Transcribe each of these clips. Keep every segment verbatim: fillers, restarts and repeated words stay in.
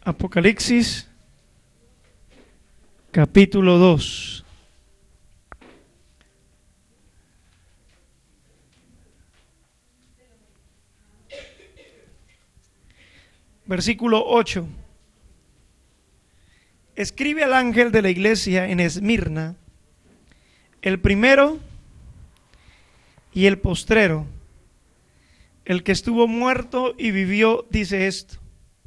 Apocalipsis capítulo dos. Versículo ocho. Escribe al ángel de la iglesia en Esmirna, el primero y el postrero, el que estuvo muerto y vivió, dice esto: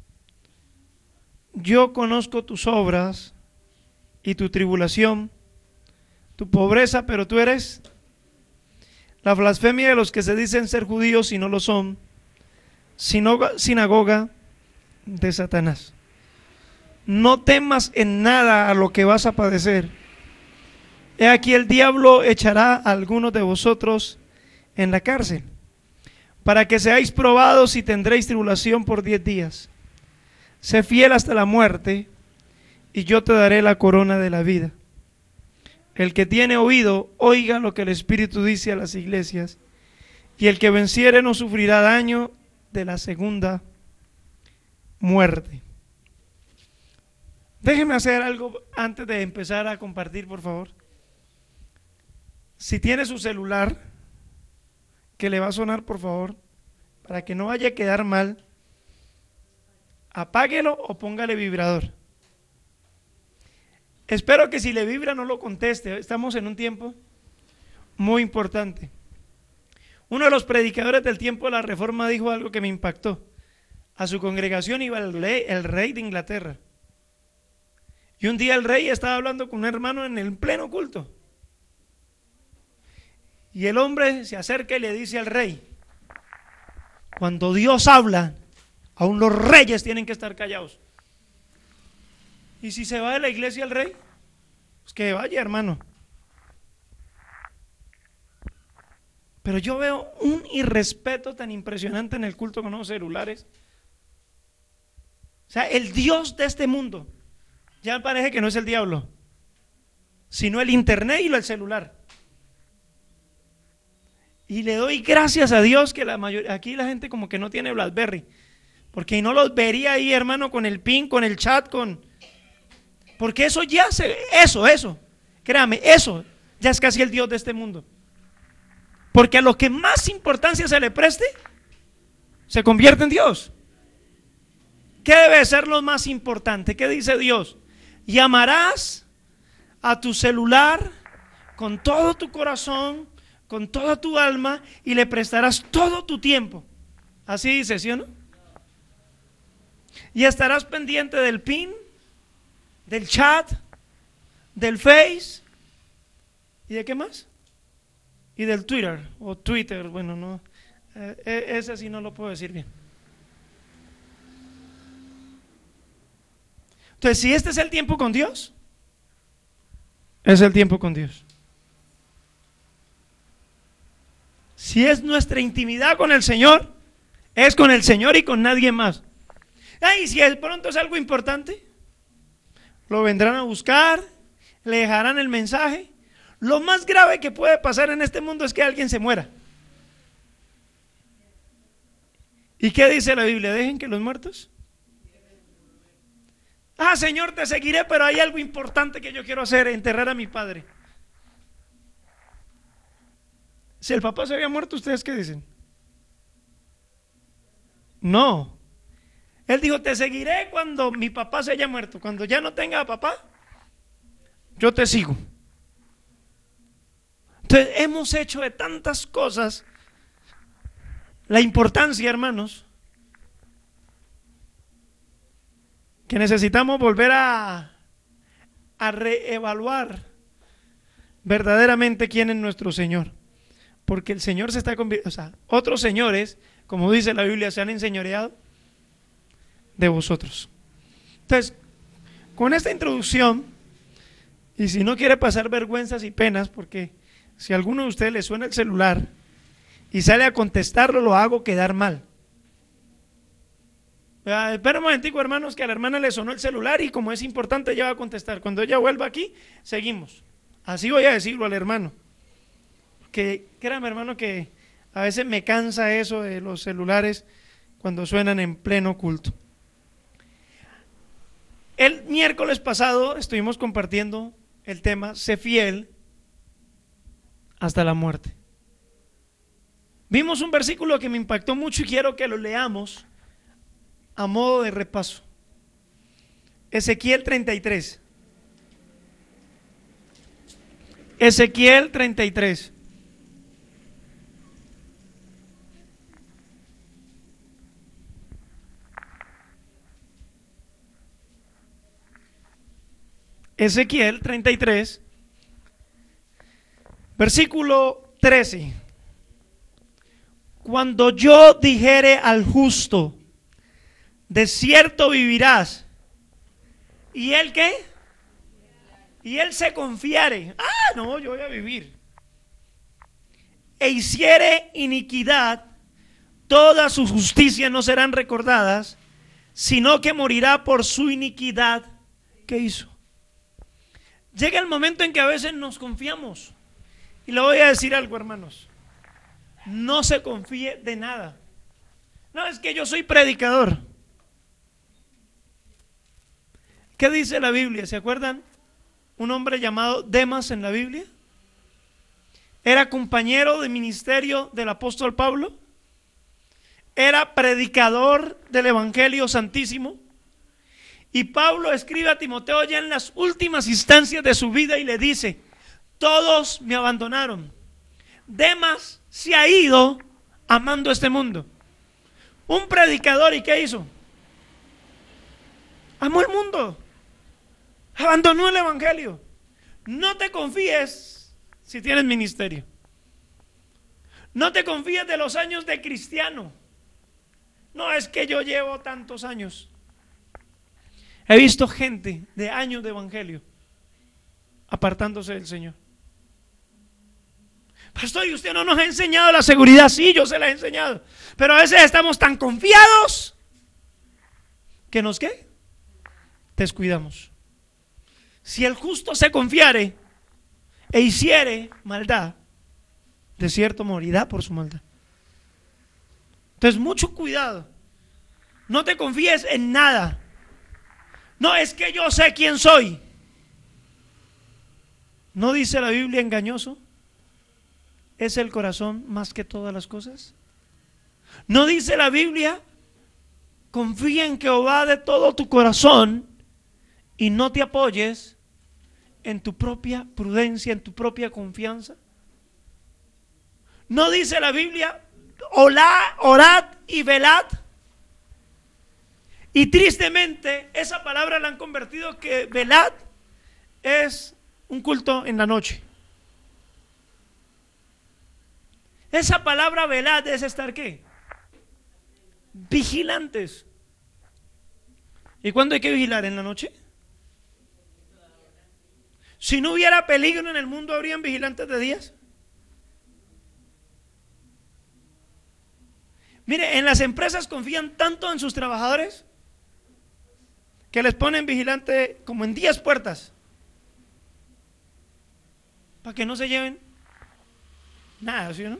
yo conozco tus obras y tu tribulación, tu pobreza, pero tú eres la blasfemia de los que se dicen ser judíos y no lo son, sinagoga de Satanás. No temas en nada a lo que vas a padecer. He aquí, el diablo echará a algunos de vosotros en la cárcel, para que seáis probados y tendréis tribulación por diez días. Sé fiel hasta la muerte, y yo te daré la corona de la vida. El que tiene oído, oiga lo que el Espíritu dice a las iglesias, y el que venciere no sufrirá daño de la segunda muerte. Déjenme hacer algo antes de empezar a compartir, por favor. Si tiene su celular, que le va a sonar, por favor, para que no vaya a quedar mal, apáguelo o póngale vibrador. Espero que si le vibra no lo conteste. Estamos en un tiempo muy importante. Uno de los predicadores del tiempo de la Reforma dijo algo que me impactó. A su congregación iba el rey, el rey de Inglaterra. Y un día el rey estaba hablando con un hermano en el pleno culto. Y el hombre se acerca y le dice al rey: cuando Dios habla, aún los reyes tienen que estar callados. ¿Y si se va de la iglesia el rey? Pues que vaya, hermano. Pero yo veo un irrespeto tan impresionante en el culto con los celulares. O sea, el Dios de este mundo ya parece que no es el diablo, sino el internet y el celular. Y le doy gracias a Dios que la mayoría, aquí la gente como que no tiene BlackBerry, porque no los vería ahí, hermano, con el pin, con el chat, con... porque eso ya se, eso, eso, créame, eso ya es casi el Dios de este mundo. Porque a lo que más importancia se le preste, se convierte en Dios. ¿Qué debe ser lo más importante? ¿Qué dice Dios? Y amarás a tu celular con todo tu corazón, con toda tu alma, y le prestarás todo tu tiempo. Así dice, ¿sí o no? Y estarás pendiente del pin, del chat, del Face, ¿y de qué más? Y del Twitter, o Twitter, bueno, no, eh, ese sí no lo puedo decir bien. Entonces, si este es el tiempo con Dios, es el tiempo con Dios. Si es nuestra intimidad con el Señor, es con el Señor y con nadie más. Y si de pronto es algo importante, lo vendrán a buscar, le dejarán el mensaje. Lo más grave que puede pasar en este mundo es que alguien se muera. ¿Y qué dice la Biblia? Dejen que los muertos. Ah, Señor, te seguiré, pero hay algo importante que yo quiero hacer: enterrar a mi padre. Si el papá se había muerto, ¿ustedes qué dicen? No. Él dijo: te seguiré cuando mi papá se haya muerto. Cuando ya no tenga papá, yo te sigo. Entonces, hemos hecho de tantas cosas la importancia, hermanos, que necesitamos volver a, a reevaluar verdaderamente quién es nuestro Señor. Porque el Señor se está convirtiendo, o sea, otros señores, como dice la Biblia, se han enseñoreado de vosotros. Entonces, con esta introducción, y si no quiere pasar vergüenzas y penas, porque si a alguno de ustedes le suena el celular y sale a contestarlo, lo hago quedar mal. Espera un momentico, hermanos, que a la hermana le sonó el celular y como es importante ella va a contestar. Cuando ella vuelva aquí, seguimos. Así voy a decirlo al hermano. Que créame, hermano, que a veces me cansa eso de los celulares cuando suenan en pleno culto. El miércoles pasado estuvimos compartiendo el tema sé fiel hasta la muerte. Vimos un versículo que me impactó mucho y quiero que lo leamos a modo de repaso. Ezequiel treinta y tres. Ezequiel treinta y tres. Ezequiel treinta y tres, versículo trece. Cuando yo dijere al justo, de cierto vivirás, ¿y él qué? Y él se confiare, ah, no, yo voy a vivir, e hiciere iniquidad, todas sus justicias no serán recordadas, sino que morirá por su iniquidad que hizo. Llega el momento en que a veces nos confiamos. Y le voy a decir algo, hermanos. No se confíe de nada. No, es que yo soy predicador. ¿Qué dice la Biblia? ¿Se acuerdan? Un hombre llamado Demas en la Biblia. Era compañero de ministerio del apóstol Pablo. Era predicador del Evangelio Santísimo. Y Pablo escribe a Timoteo ya en las últimas instancias de su vida y le dice: todos me abandonaron. Demas se ha ido amando este mundo. Un predicador, ¿y qué hizo? Amó el mundo. Abandonó el evangelio. No te confíes si tienes ministerio. No te confíes de los años de cristiano. No es que yo llevo tantos años. He visto gente de años de evangelio apartándose del Señor. Pastor, ¿y usted no nos ha enseñado la seguridad? Sí, yo se la he enseñado. Pero a veces estamos tan confiados que nos ¿qué? Descuidamos. Si el justo se confiare e hiciere maldad, de cierto morirá por su maldad. Entonces, mucho cuidado. No te confíes en nada. No, es que yo sé quién soy. ¿No dice la Biblia engañoso es el corazón más que todas las cosas? ¿No dice la Biblia confía en Jehová de todo tu corazón y no te apoyes en tu propia prudencia, en tu propia confianza? ¿No dice la Biblia orad, orad y velad? Y tristemente esa palabra la han convertido que velad es un culto en la noche. Esa palabra velad es estar ¿qué? Vigilantes. ¿Y cuándo hay que vigilar? ¿En la noche? Si no hubiera peligro en el mundo, ¿habrían vigilantes de días? Mire, en las empresas confían tanto en sus trabajadores que les ponen vigilante como en diez puertas para que no se lleven nada, ¿sí o no?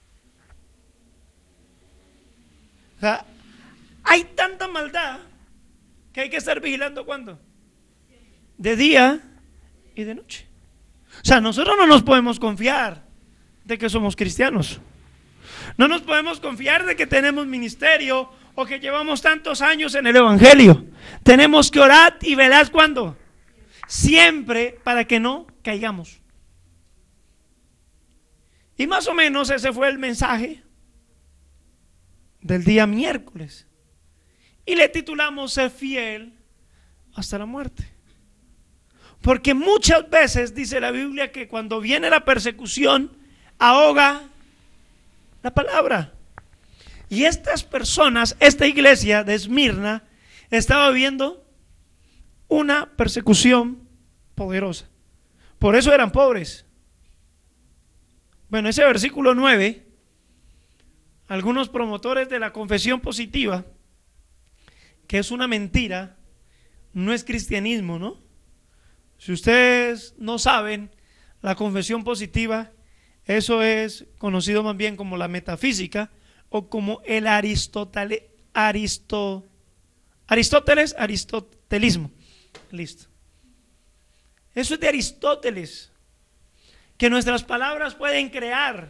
O sea, hay tanta maldad que hay que estar vigilando. ¿Cuándo? De día y de noche. O sea, nosotros no nos podemos confiar de que somos cristianos. No nos podemos confiar de que tenemos ministerio o que llevamos tantos años en el evangelio. Tenemos que orar y velar. ¿Cuándo? Siempre, para que no caigamos. Y más o menos ese fue el mensaje del día miércoles. Y le titulamos Ser fiel hasta la muerte. Porque muchas veces dice la Biblia que cuando viene la persecución ahoga la palabra. Y estas personas, esta iglesia de Esmirna estaba viviendo una persecución poderosa. Por eso eran pobres. Bueno, ese versículo nueve, algunos promotores de la confesión positiva, que es una mentira, no es cristianismo, ¿no? Si ustedes no saben, la confesión positiva, eso es conocido más bien como la metafísica o como el Aristóteles, Aristo, Aristóteles, aristotelismo. Listo. Eso es de Aristóteles, que nuestras palabras pueden crear.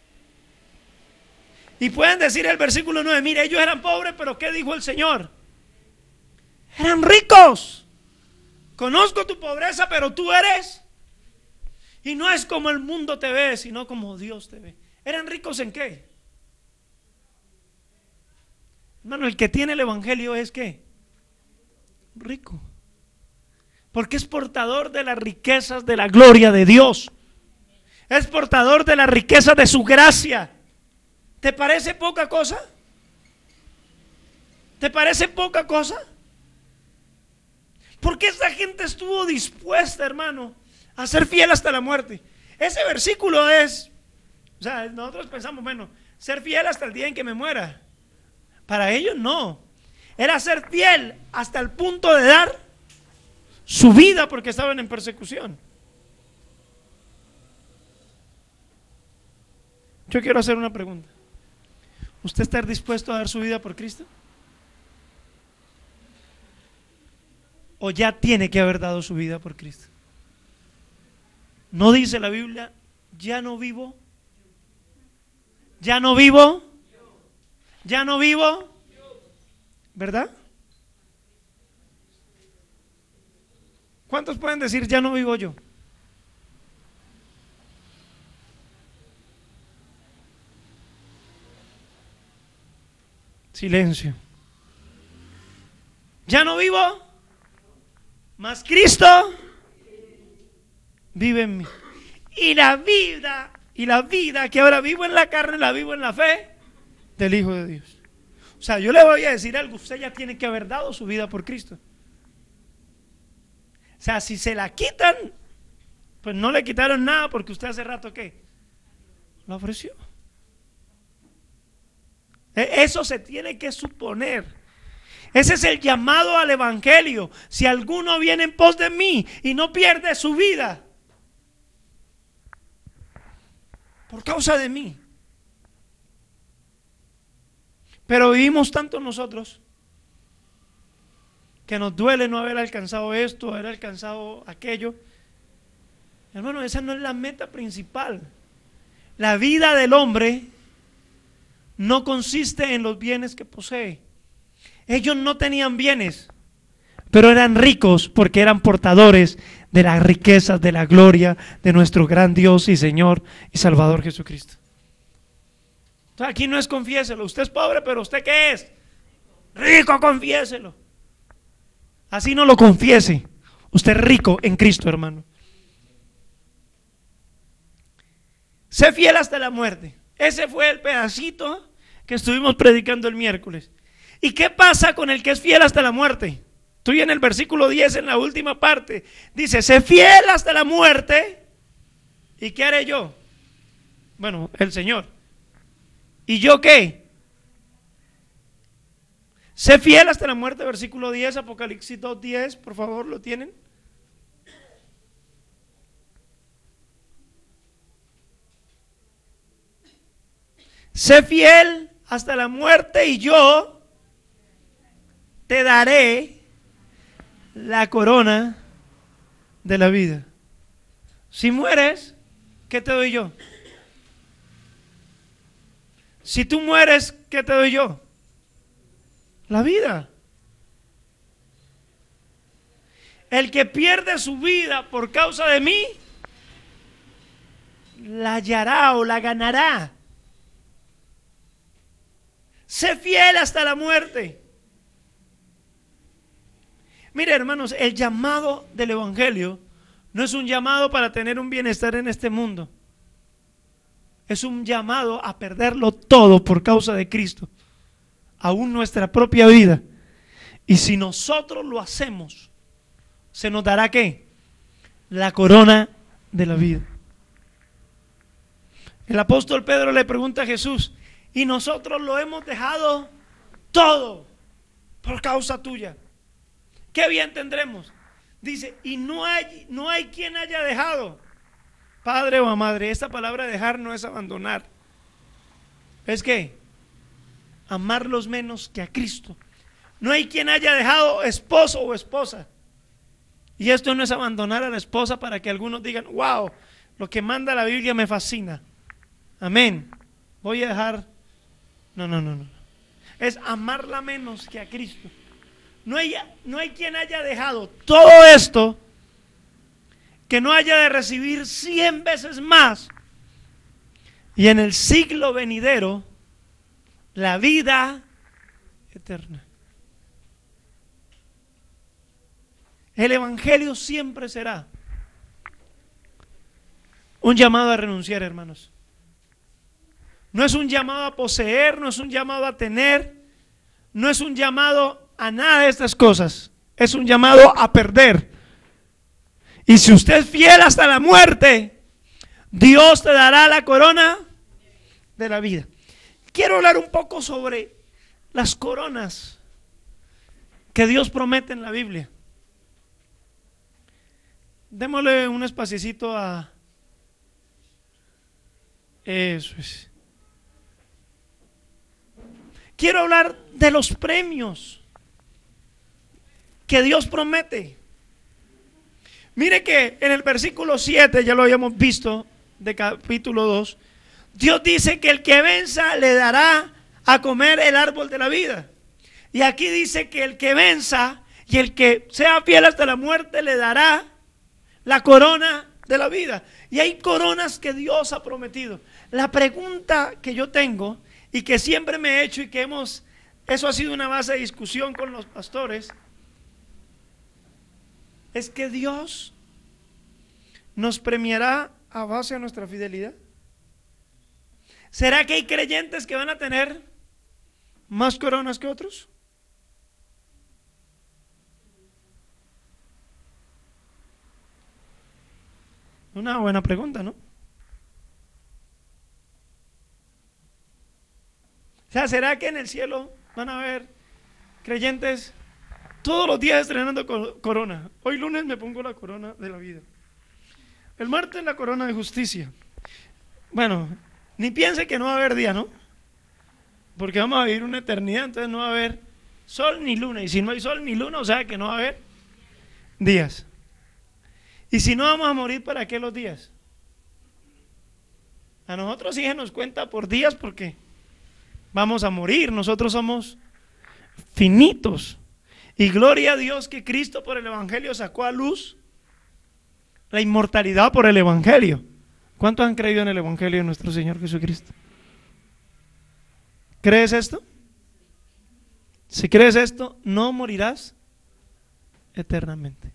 Y pueden decir el versículo nueve, mire, ellos eran pobres, pero ¿qué dijo el Señor? Eran ricos. Conozco tu pobreza, pero tú eres. Y no es como el mundo te ve, sino como Dios te ve. ¿Eran ricos en qué? Hermano, el que tiene el evangelio es ¿qué? Rico. Porque es portador de las riquezas de la gloria de Dios. Es portador de las riquezas de su gracia. ¿Te parece poca cosa? ¿Te parece poca cosa? Porque esa gente estuvo dispuesta, hermano, a ser fiel hasta la muerte. Ese versículo es, o sea, nosotros pensamos, bueno, ser fiel hasta el día en que me muera. Para ellos no. Era ser fiel hasta el punto de dar su vida porque estaban en persecución. Yo quiero hacer una pregunta. ¿Usted está dispuesto a dar su vida por Cristo? ¿O ya tiene que haber dado su vida por Cristo? ¿No dice la Biblia, ya no vivo? ¿Ya no vivo? ¿Ya no vivo? ¿Verdad? ¿Cuántos pueden decir, ya no vivo yo? Silencio. ¿Ya no vivo? Mas Cristo vive en mí. Y la vida, y la vida que ahora vivo en la carne, la vivo en la fe del Hijo de Dios. O sea, yo le voy a decir algo, usted ya tiene que haber dado su vida por Cristo. O sea, si se la quitan, pues no le quitaron nada porque usted hace rato ¿qué? Lo ofreció. Eso se tiene que suponer. Ese es el llamado al evangelio. Si alguno viene en pos de mí y no pierde su vida por causa de mí. Pero vivimos tanto nosotros que nos duele no haber alcanzado esto, haber alcanzado aquello. Hermano, esa no es la meta principal. La vida del hombre no consiste en los bienes que posee. Ellos no tenían bienes, pero eran ricos porque eran portadores de las riquezas de la gloria de nuestro gran Dios y Señor y Salvador Jesucristo. Entonces aquí no es confiéselo, usted es pobre, pero ¿usted qué es? Rico, confiéselo. Así no lo confiese, usted es rico en Cristo, hermano. Sé fiel hasta la muerte. Ese fue el pedacito que estuvimos predicando el miércoles. ¿Y qué pasa con el que es fiel hasta la muerte? Estoy en el versículo diez, en la última parte. Dice, sé fiel hasta la muerte. ¿Y qué haré yo? Bueno, el Señor. ¿Y yo qué? Sé fiel hasta la muerte, versículo diez, Apocalipsis dos diez, por favor, ¿lo tienen? Sé fiel hasta la muerte y yo te daré la corona de la vida. Si mueres, ¿qué te doy yo? Si tú mueres, ¿qué te doy yo? La vida. El que pierde su vida por causa de mí, la hallará o la ganará. Sé fiel hasta la muerte. Mire, hermanos, el llamado del evangelio no es un llamado para tener un bienestar en este mundo. Es un llamado a perderlo todo por causa de Cristo, aún nuestra propia vida. Y si nosotros lo hacemos, se nos dará ¿qué? La corona de la vida. El apóstol Pedro le pregunta a Jesús, y nosotros lo hemos dejado todo por causa tuya. ¿Qué bien tendremos? Dice, y no hay, no hay quien haya dejado, padre o madre. Esta palabra dejar no es abandonar. Es que amarlos menos que a Cristo. No hay quien haya dejado esposo o esposa. Y esto no es abandonar a la esposa para que algunos digan, wow, lo que manda la Biblia me fascina. Amén. Voy a dejar. No, no, no, no. Es amarla menos que a Cristo. No hay, no hay quien haya dejado todo esto que no haya de recibir cien veces más. Y en el siglo venidero, la vida eterna. El evangelio siempre será un llamado a renunciar, hermanos. No es un llamado a poseer, no es un llamado a tener, no es un llamado a nada de estas cosas. Es un llamado a perder. Y si usted es fiel hasta la muerte, Dios te dará la corona de la vida. Quiero hablar un poco sobre las coronas que Dios promete en la Biblia. Démosle un espacito a... Eso es. Quiero hablar de los premios que Dios promete. Mire que en el versículo siete, ya lo habíamos visto, de capítulo dos, Dios dice que el que venza le dará a comer el árbol de la vida. Y aquí dice que el que venza y el que sea fiel hasta la muerte le dará la corona de la vida. Y hay coronas que Dios ha prometido. La pregunta que yo tengo y que siempre me he hecho y que hemos, eso ha sido una base de discusión con los pastores, es que Dios nos premiará a base de nuestra fidelidad. ¿Será que hay creyentes que van a tener más coronas que otros? Una buena pregunta, ¿no? O sea, ¿será que en el cielo van a haber creyentes todos los días estrenando corona? Hoy lunes me pongo la corona de la vida. El martes la corona de justicia. Bueno, ni piense que no va a haber día, ¿no? Porque vamos a vivir una eternidad, entonces no va a haber sol ni luna. Y si no hay sol ni luna, o sea que no va a haber días. Y si no vamos a morir, ¿para qué los días? A nosotros sí se nos cuenta por días porque vamos a morir. Nosotros somos finitos. Y gloria a Dios que Cristo por el evangelio sacó a luz la inmortalidad por el evangelio. ¿Cuántos han creído en el evangelio de nuestro Señor Jesucristo? ¿Crees esto? Si crees esto, no morirás eternamente.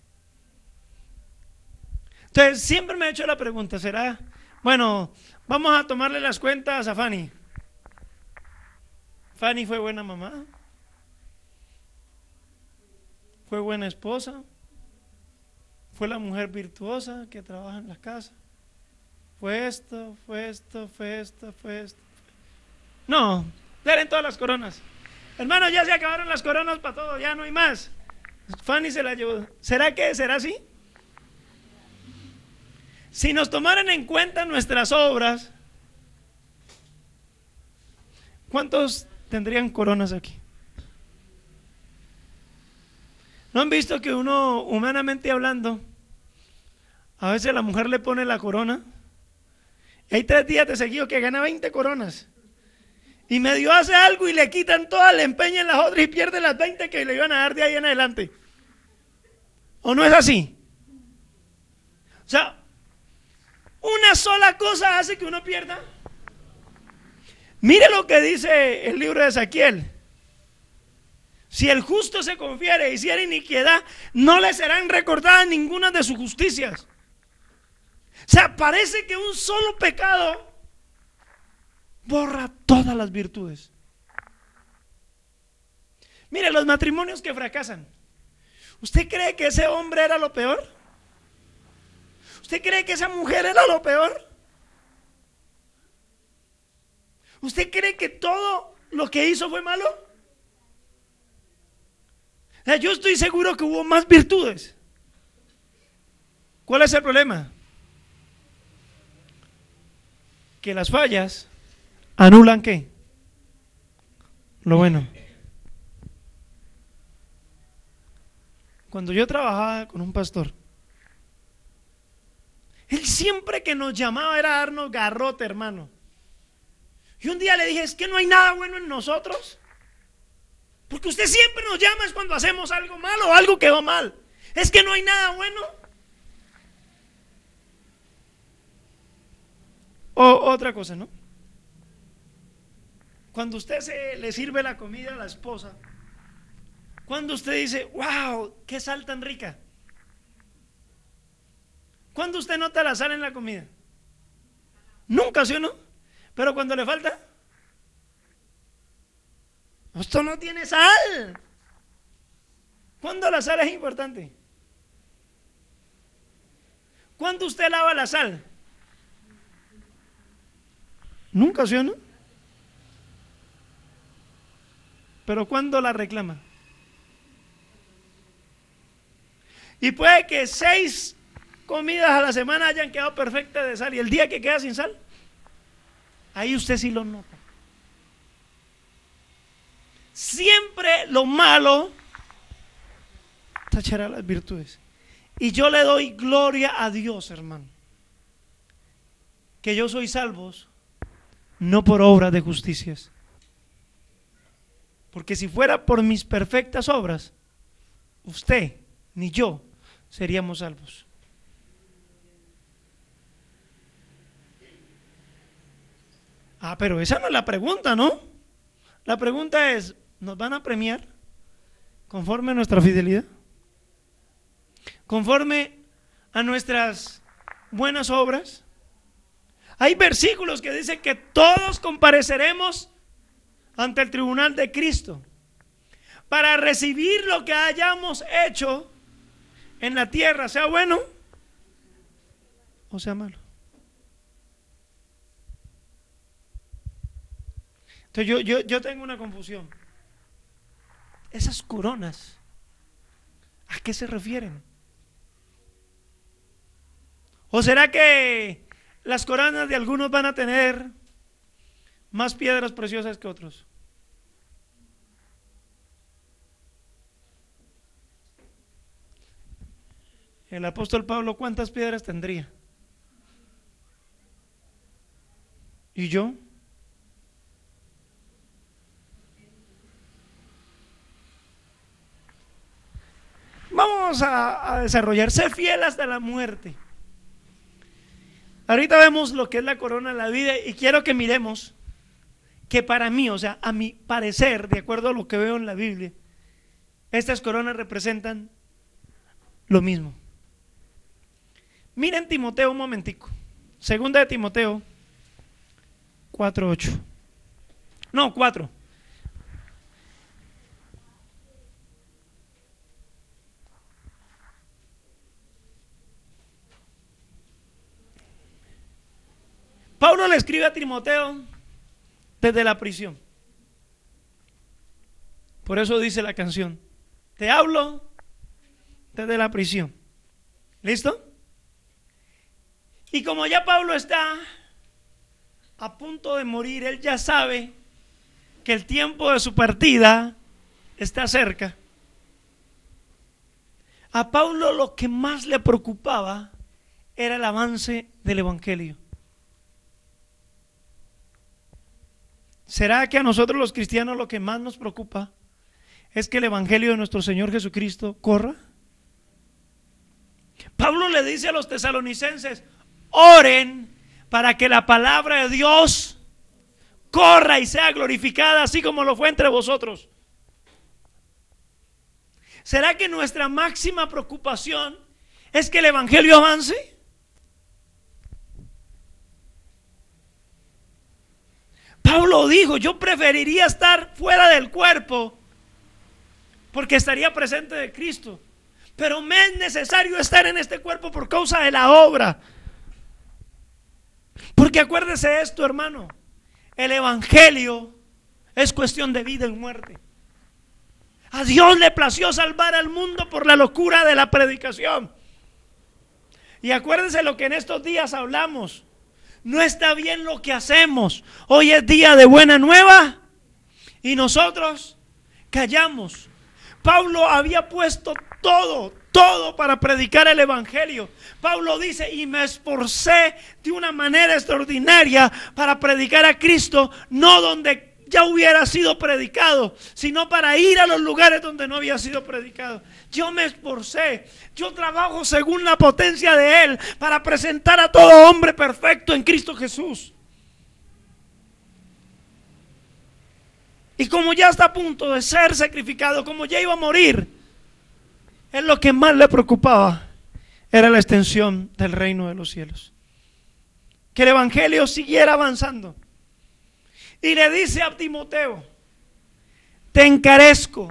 Entonces siempre me he hecho la pregunta, ¿será? Bueno, vamos a tomarle las cuentas a Fanny. Fanny fue buena mamá, fue buena esposa, fue la mujer virtuosa que trabaja en la casa, fue esto, fue esto, fue esto, fue esto. No, den todas las coronas. Hermano, ya se acabaron las coronas para todo, ya no hay más. Fanny se la llevó. ¿Será que será así? Si nos tomaran en cuenta nuestras obras, ¿cuántos tendrían coronas aquí? ¿No han visto que uno, humanamente hablando, a veces la mujer le pone la corona? Y hay tres días de seguido que gana veinte coronas. Y medio hace algo y le quitan todas, le empeñan las otras y pierde las veinte que le iban a dar de ahí en adelante. ¿O no es así? O sea, una sola cosa hace que uno pierda. Mire lo que dice el libro de Ezequiel. Si el justo se confiere y hiciera iniquidad, no le serán recordadas ninguna de sus justicias. O sea, parece que un solo pecado borra todas las virtudes. Mire, los matrimonios que fracasan. ¿Usted cree que ese hombre era lo peor? ¿Usted cree que esa mujer era lo peor? ¿Usted cree que todo lo que hizo fue malo? O sea, yo estoy seguro que hubo más virtudes. ¿Cuál es el problema? Que las fallas anulan ¿qué? Lo bueno. Cuando yo trabajaba con un pastor, Él siempre que nos llamaba era darnos garrote, hermano. Y un día le dije, es que no hay nada bueno en nosotros. Porque usted siempre nos llama es cuando hacemos algo malo o algo quedó mal. Es que no hay nada bueno. O otra cosa, ¿no? Cuando usted se le sirve la comida a la esposa, cuando usted dice, wow, qué sal tan rica. ¿Cuándo usted nota la sal en la comida? Nunca, ¿sí o no? Pero cuando le falta, esto no tiene sal. ¿Cuándo la sal es importante? ¿Cuándo usted lava la sal? Nunca, ¿sí o no? Pero ¿cuándo la reclama? Y puede que seis comidas a la semana hayan quedado perfectas de sal y el día que queda sin sal, ahí usted sí lo nota. Siempre lo malo tachará las virtudes. Y yo le doy gloria a Dios, hermano, que yo soy salvos no por obras de justicias. Porque si fuera por mis perfectas obras, usted ni yo seríamos salvos. Ah, pero esa no es la pregunta, ¿no? La pregunta es, ¿nos van a premiar conforme a nuestra fidelidad? ¿Conforme a nuestras buenas obras? Hay versículos que dicen que todos compareceremos ante el tribunal de Cristo para recibir lo que hayamos hecho en la tierra, sea bueno o sea malo. Entonces yo, yo, yo tengo una confusión. Esas coronas, ¿a qué se refieren? ¿O será que las coronas de algunos van a tener más piedras preciosas que otros? El apóstol Pablo, ¿cuántas piedras tendría? ¿Y yo? Vamos a, a desarrollar, sé fiel hasta la muerte. Ahorita vemos lo que es la corona de la vida y quiero que miremos que para mí, o sea, a mi parecer, de acuerdo a lo que veo en la Biblia, estas coronas representan lo mismo. Miren Timoteo un momentico. Segunda de Timoteo cuatro ocho. No, cuatro. Pablo le escribe a Timoteo desde la prisión. Por eso dice la canción, te hablo desde la prisión. ¿Listo? Y como ya Pablo está a punto de morir, él ya sabe que el tiempo de su partida está cerca. A Pablo lo que más le preocupaba era el avance del evangelio. ¿Será que a nosotros los cristianos lo que más nos preocupa es que el evangelio de nuestro Señor Jesucristo corra? Pablo le dice a los tesalonicenses, oren para que la palabra de Dios corra y sea glorificada así como lo fue entre vosotros. ¿Será que nuestra máxima preocupación es que el evangelio avance? Pablo dijo, yo preferiría estar fuera del cuerpo porque estaría presente de Cristo, pero me es necesario estar en este cuerpo por causa de la obra. Porque acuérdese esto, hermano, el evangelio es cuestión de vida y muerte. A Dios le plació salvar al mundo por la locura de la predicación. Y acuérdense lo que en estos días hablamos. No está bien lo que hacemos. Hoy es día de buena nueva y nosotros callamos. Pablo había puesto todo, todo para predicar el evangelio. Pablo dice: y me esforcé de una manera extraordinaria para predicar a Cristo, no donde ya hubiera sido predicado, sino para ir a los lugares donde no había sido predicado. Yo me esforcé, yo trabajo según la potencia de Él para presentar a todo hombre perfecto en Cristo Jesús. Y como ya está a punto de ser sacrificado, como ya iba a morir, él lo que más le preocupaba era la extensión del reino de los cielos, que el evangelio siguiera avanzando. Y le dice a Timoteo: te encarezco.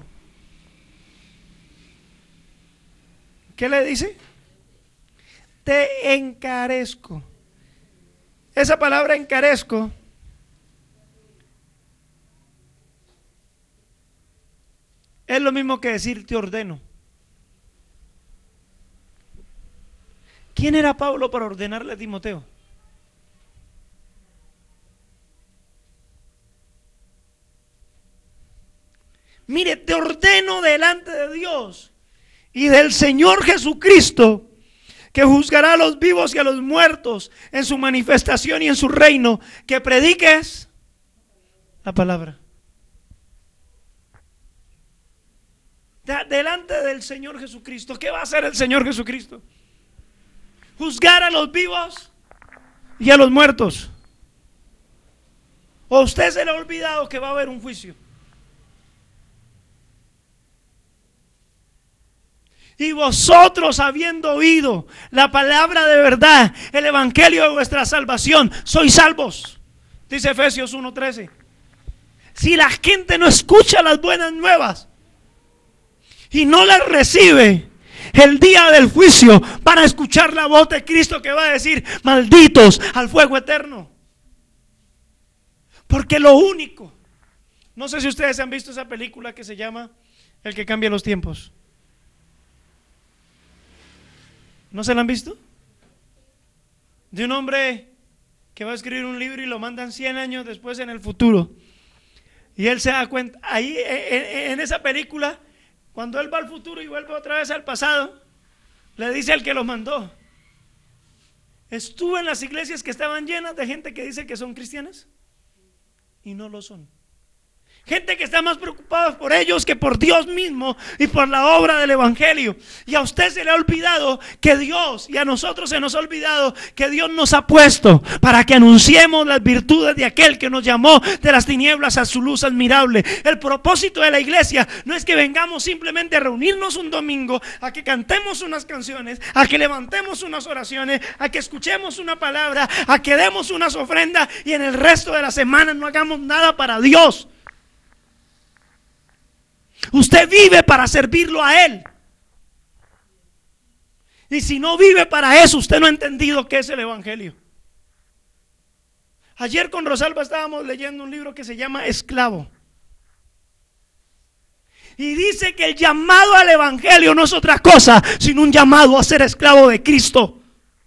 ¿Qué le dice? Te encarezco. Esa palabra encarezco es lo mismo que decir te ordeno. ¿Quién era Pablo para ordenarle a Timoteo? Mire, te ordeno delante de Dios y del Señor Jesucristo, que juzgará a los vivos y a los muertos en su manifestación y en su reino, que prediques la palabra. Delante del Señor Jesucristo. ¿Qué va a hacer el Señor Jesucristo? Juzgar a los vivos y a los muertos. ¿O a usted se le ha olvidado que va a haber un juicio? Y vosotros, habiendo oído la palabra de verdad, el evangelio de vuestra salvación, sois salvos. Dice Efesios uno trece. Si la gente no escucha las buenas nuevas y no las recibe, el día del juicio van a escuchar la voz de Cristo que va a decir: malditos al fuego eterno. Porque lo único, no sé si ustedes han visto esa película que se llama El que cambia los tiempos. ¿No se la han visto? De un hombre que va a escribir un libro y lo mandan cien años después en el futuro. Y él se da cuenta, ahí en, en esa película, cuando él va al futuro y vuelve otra vez al pasado, le dice al que lo mandó: estuve en las iglesias que estaban llenas de gente que dice que son cristianas y no lo son. Gente que está más preocupada por ellos que por Dios mismo y por la obra del evangelio. Y a usted se le ha olvidado que Dios, y a nosotros se nos ha olvidado que Dios nos ha puesto para que anunciemos las virtudes de aquel que nos llamó de las tinieblas a su luz admirable. El propósito de la iglesia no es que vengamos simplemente a reunirnos un domingo, a que cantemos unas canciones, a que levantemos unas oraciones, a que escuchemos una palabra, a que demos unas ofrendas y en el resto de la semana no hagamos nada para Dios. Usted vive para servirlo a Él. Y si no vive para eso, usted no ha entendido qué es el evangelio. Ayer con Rosalba estábamos leyendo un libro que se llama Esclavo. Y dice que el llamado al evangelio no es otra cosa sino un llamado a ser esclavo de Cristo.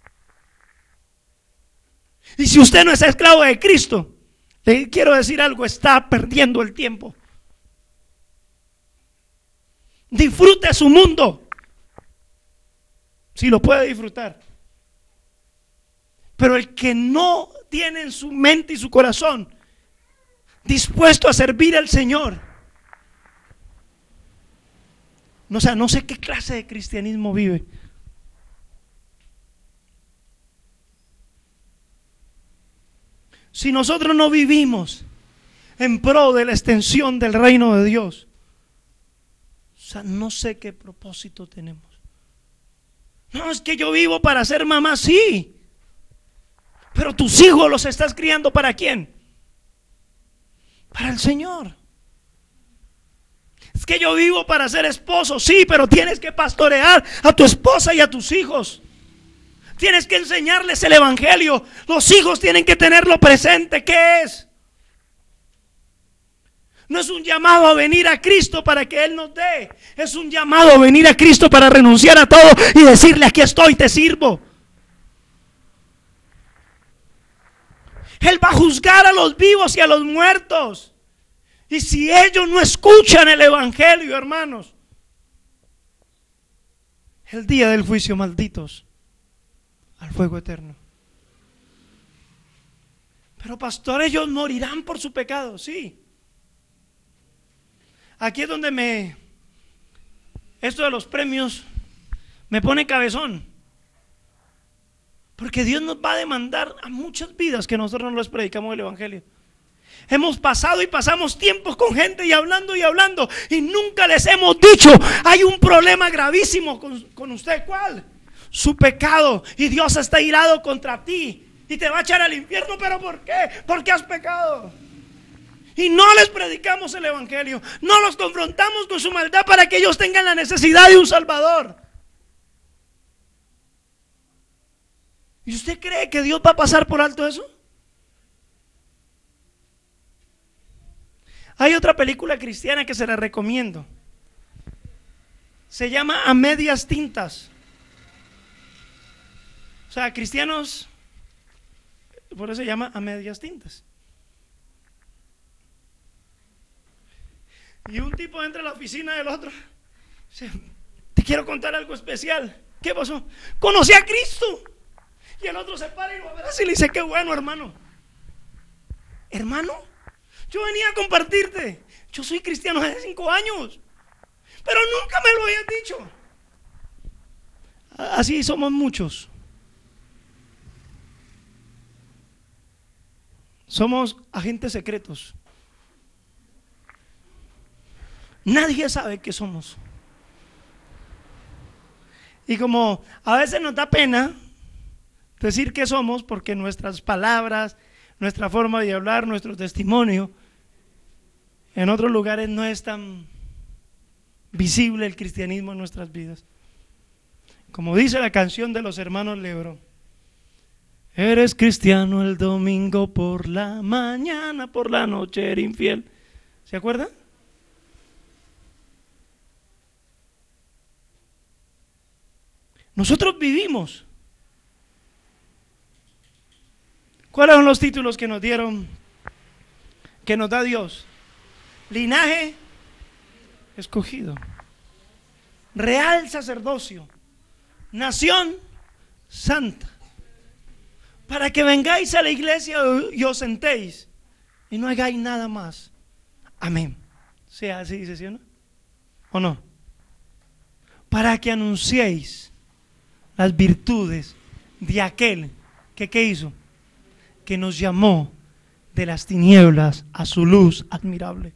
Y si usted no es esclavo de Cristo, le quiero decir algo: está perdiendo el tiempo. Disfrute su mundo, si lo puede disfrutar. Pero el que no tiene en su mente y su corazón dispuesto a servir al Señor, no, o sea, no sé qué clase de cristianismo vive. Si nosotros no vivimos en pro de la extensión del reino de Dios, o sea, no sé qué propósito tenemos. No, es que yo vivo para ser mamá, sí. Pero tus hijos los estás criando ¿para quién? Para el Señor. Es que yo vivo para ser esposo, sí, pero tienes que pastorear a tu esposa y a tus hijos. Tienes que enseñarles el evangelio. Los hijos tienen que tenerlo presente. ¿Qué es? No es un llamado a venir a Cristo para que Él nos dé. Es un llamado a venir a Cristo para renunciar a todo y decirle: aquí estoy, te sirvo. Él va a juzgar a los vivos y a los muertos. Y si ellos no escuchan el evangelio, hermanos, el día del juicio, malditos al fuego eterno. Pero pastor, ellos morirán por su pecado. Sí. Aquí es donde me, esto de los premios me pone cabezón, porque Dios nos va a demandar a muchas vidas que nosotros no les predicamos el evangelio. Hemos pasado y pasamos tiempos con gente y hablando y hablando y nunca les hemos dicho: hay un problema gravísimo con, con usted. ¿Cuál? Su pecado, y Dios está irado contra ti y te va a echar al infierno. ¿Pero por qué? Porque has pecado. Y no les predicamos el evangelio, no los confrontamos con su maldad para que ellos tengan la necesidad de un salvador. ¿Y usted cree que Dios va a pasar por alto eso? Hay otra película cristiana que se la recomiendo. Se llama A Medias Tintas. O sea, cristianos, por eso se llama A Medias Tintas. Y un tipo entra a la oficina del otro, dice: te quiero contar algo especial. ¿Qué pasó? Conocí a Cristo. Y el otro se para y lo abraza y le dice: qué bueno, hermano. Hermano, yo venía a compartirte. Yo soy cristiano hace cinco años, pero nunca me lo habías dicho. Así somos muchos. Somos agentes secretos. Nadie sabe qué somos. Y como a veces nos da pena decir qué somos, porque nuestras palabras, nuestra forma de hablar, nuestro testimonio, en otros lugares no es tan visible el cristianismo en nuestras vidas. Como dice la canción de los hermanos Lebrón: eres cristiano el domingo por la mañana, por la noche eres infiel. ¿Se acuerdan? Nosotros vivimos. ¿Cuáles son los títulos que nos dieron, que nos da Dios? Linaje escogido, real sacerdocio, nación santa, para que vengáis a la iglesia y os sentéis y no hagáis nada más. Amén. ¿Sea así dice, sí o no? ¿O no? Para que anunciéis las virtudes de aquel que ¿qué hizo? Que nos llamó de las tinieblas a su luz admirable.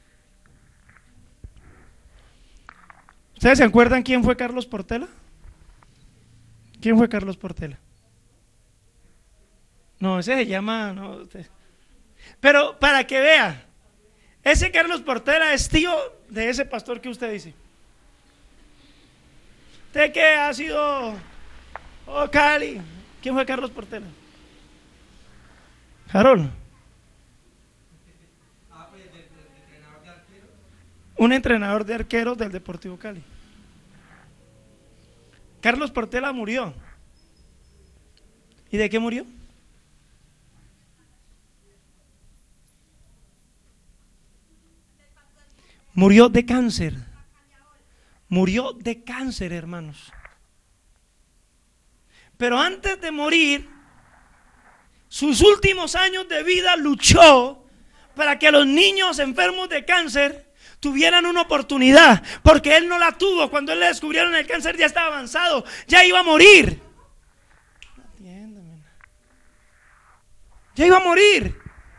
¿Ustedes se acuerdan quién fue Carlos Portela? ¿Quién fue Carlos Portela? No, ese se llama no, pero para que vea, ese Carlos Portela es tío de ese pastor que usted dice. ¿Usted qué ha sido? Oh, Cali. ¿Quién fue Carlos Portela? Harold. Un entrenador de arqueros del Deportivo Cali. Carlos Portela murió. ¿Y de qué murió? Murió de cáncer. Murió de cáncer, hermanos. Pero antes de morir, sus últimos años de vida luchó para que los niños enfermos de cáncer tuvieran una oportunidad, porque él no la tuvo. Cuando él le descubrieron el cáncer ya estaba avanzado, ya iba a morir. Ya iba a morir.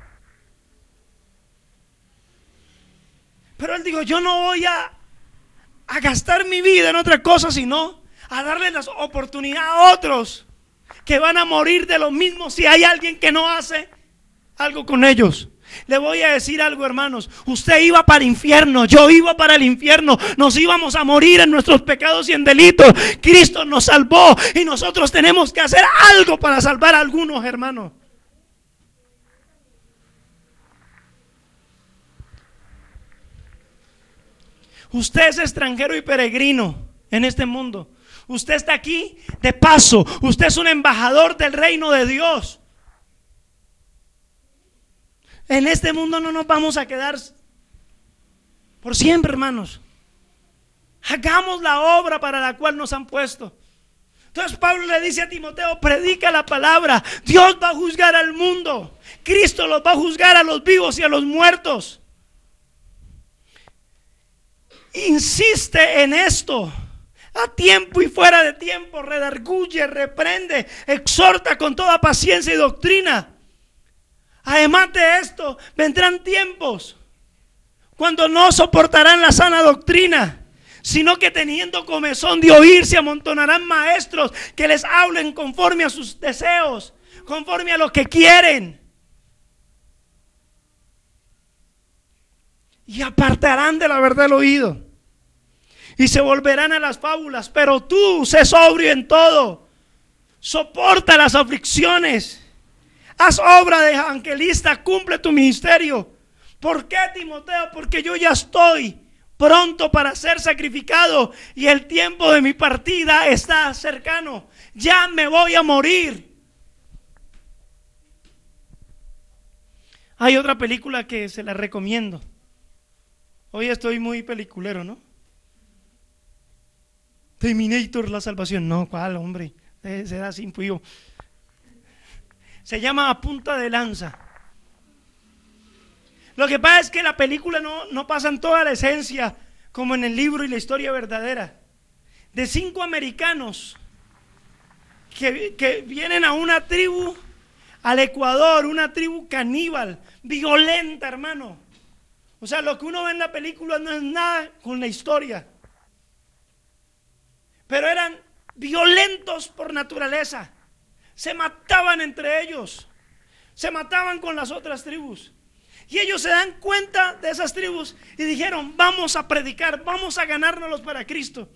Pero él dijo: yo no voy a, a gastar mi vida en otra cosa, sino a darle la oportunidad a otros que van a morir de lo mismo si hay alguien que no hace algo con ellos. Le voy a decir algo, hermanos: usted iba para el infierno, yo iba para el infierno, nos íbamos a morir en nuestros pecados y en delitos. Cristo nos salvó y nosotros tenemos que hacer algo para salvar a algunos, hermanos. Usted es extranjero y peregrino en este mundo. Usted está aquí de paso. Usted es un embajador del reino de Dios. En este mundo no nos vamos a quedar por siempre, hermanos. Hagamos la obra para la cual nos han puesto. Entonces Pablo le dice a Timoteo, predica la palabra. Dios va a juzgar al mundo. Cristo los va a juzgar a los vivos y a los muertos. Insiste en esto. A tiempo y fuera de tiempo, redarguye, reprende, exhorta con toda paciencia y doctrina. Además de esto, vendrán tiempos cuando no soportarán la sana doctrina, sino que teniendo comezón de oír, se amontonarán maestros que les hablen conforme a sus deseos, conforme a lo que quieren. Y apartarán de la verdad el oído, y se volverán a las fábulas. Pero tú, sé sobrio en todo, soporta las aflicciones, haz obra de evangelista, cumple tu ministerio. ¿Por qué, Timoteo? Porque yo ya estoy pronto para ser sacrificado y el tiempo de mi partida está cercano. Ya me voy a morir. Hay otra película que se la recomiendo. Hoy estoy muy peliculero, ¿no? Terminator, la salvación. No, ¿cuál, hombre? Será así, pues yo. Se llama A Punta de Lanza. Lo que pasa es que la película no, no pasa en toda la esencia como en el libro y la historia verdadera. De cinco americanos que, que vienen a una tribu, al Ecuador, una tribu caníbal, violenta, hermano. O sea, lo que uno ve en la película no es nada con la historia. Pero eran violentos por naturaleza. Se mataban entre ellos. Se mataban con las otras tribus. Y ellos se dan cuenta de esas tribus y dijeron, vamos a predicar, vamos a ganárnoslos para Cristo.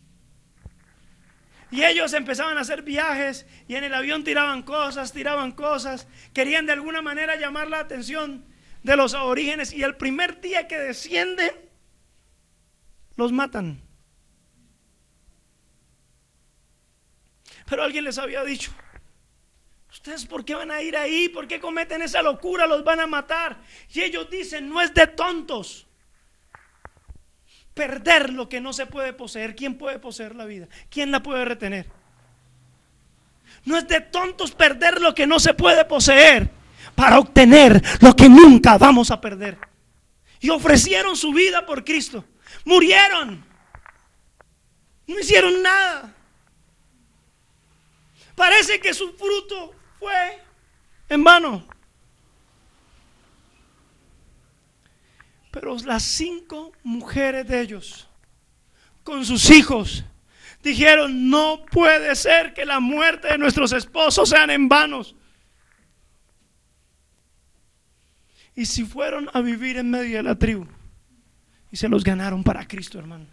Y ellos empezaban a hacer viajes y en el avión tiraban cosas, tiraban cosas. Querían de alguna manera llamar la atención de los aborígenes. Y el primer día que descienden, los matan. Pero alguien les había dicho, ¿ustedes por qué van a ir ahí? ¿Por qué cometen esa locura? Los van a matar. Y ellos dicen, no es de tontos perder lo que no se puede poseer. ¿Quién puede poseer la vida? ¿Quién la puede retener? No es de tontos perder lo que no se puede poseer para obtener lo que nunca vamos a perder. Y ofrecieron su vida por Cristo. Murieron. No hicieron nada. Parece que su fruto fue en vano. Pero las cinco mujeres de ellos, con sus hijos, dijeron, no puede ser que la muerte de nuestros esposos sean en vanos. Y si fueron a vivir en medio de la tribu y se los ganaron para Cristo, hermano.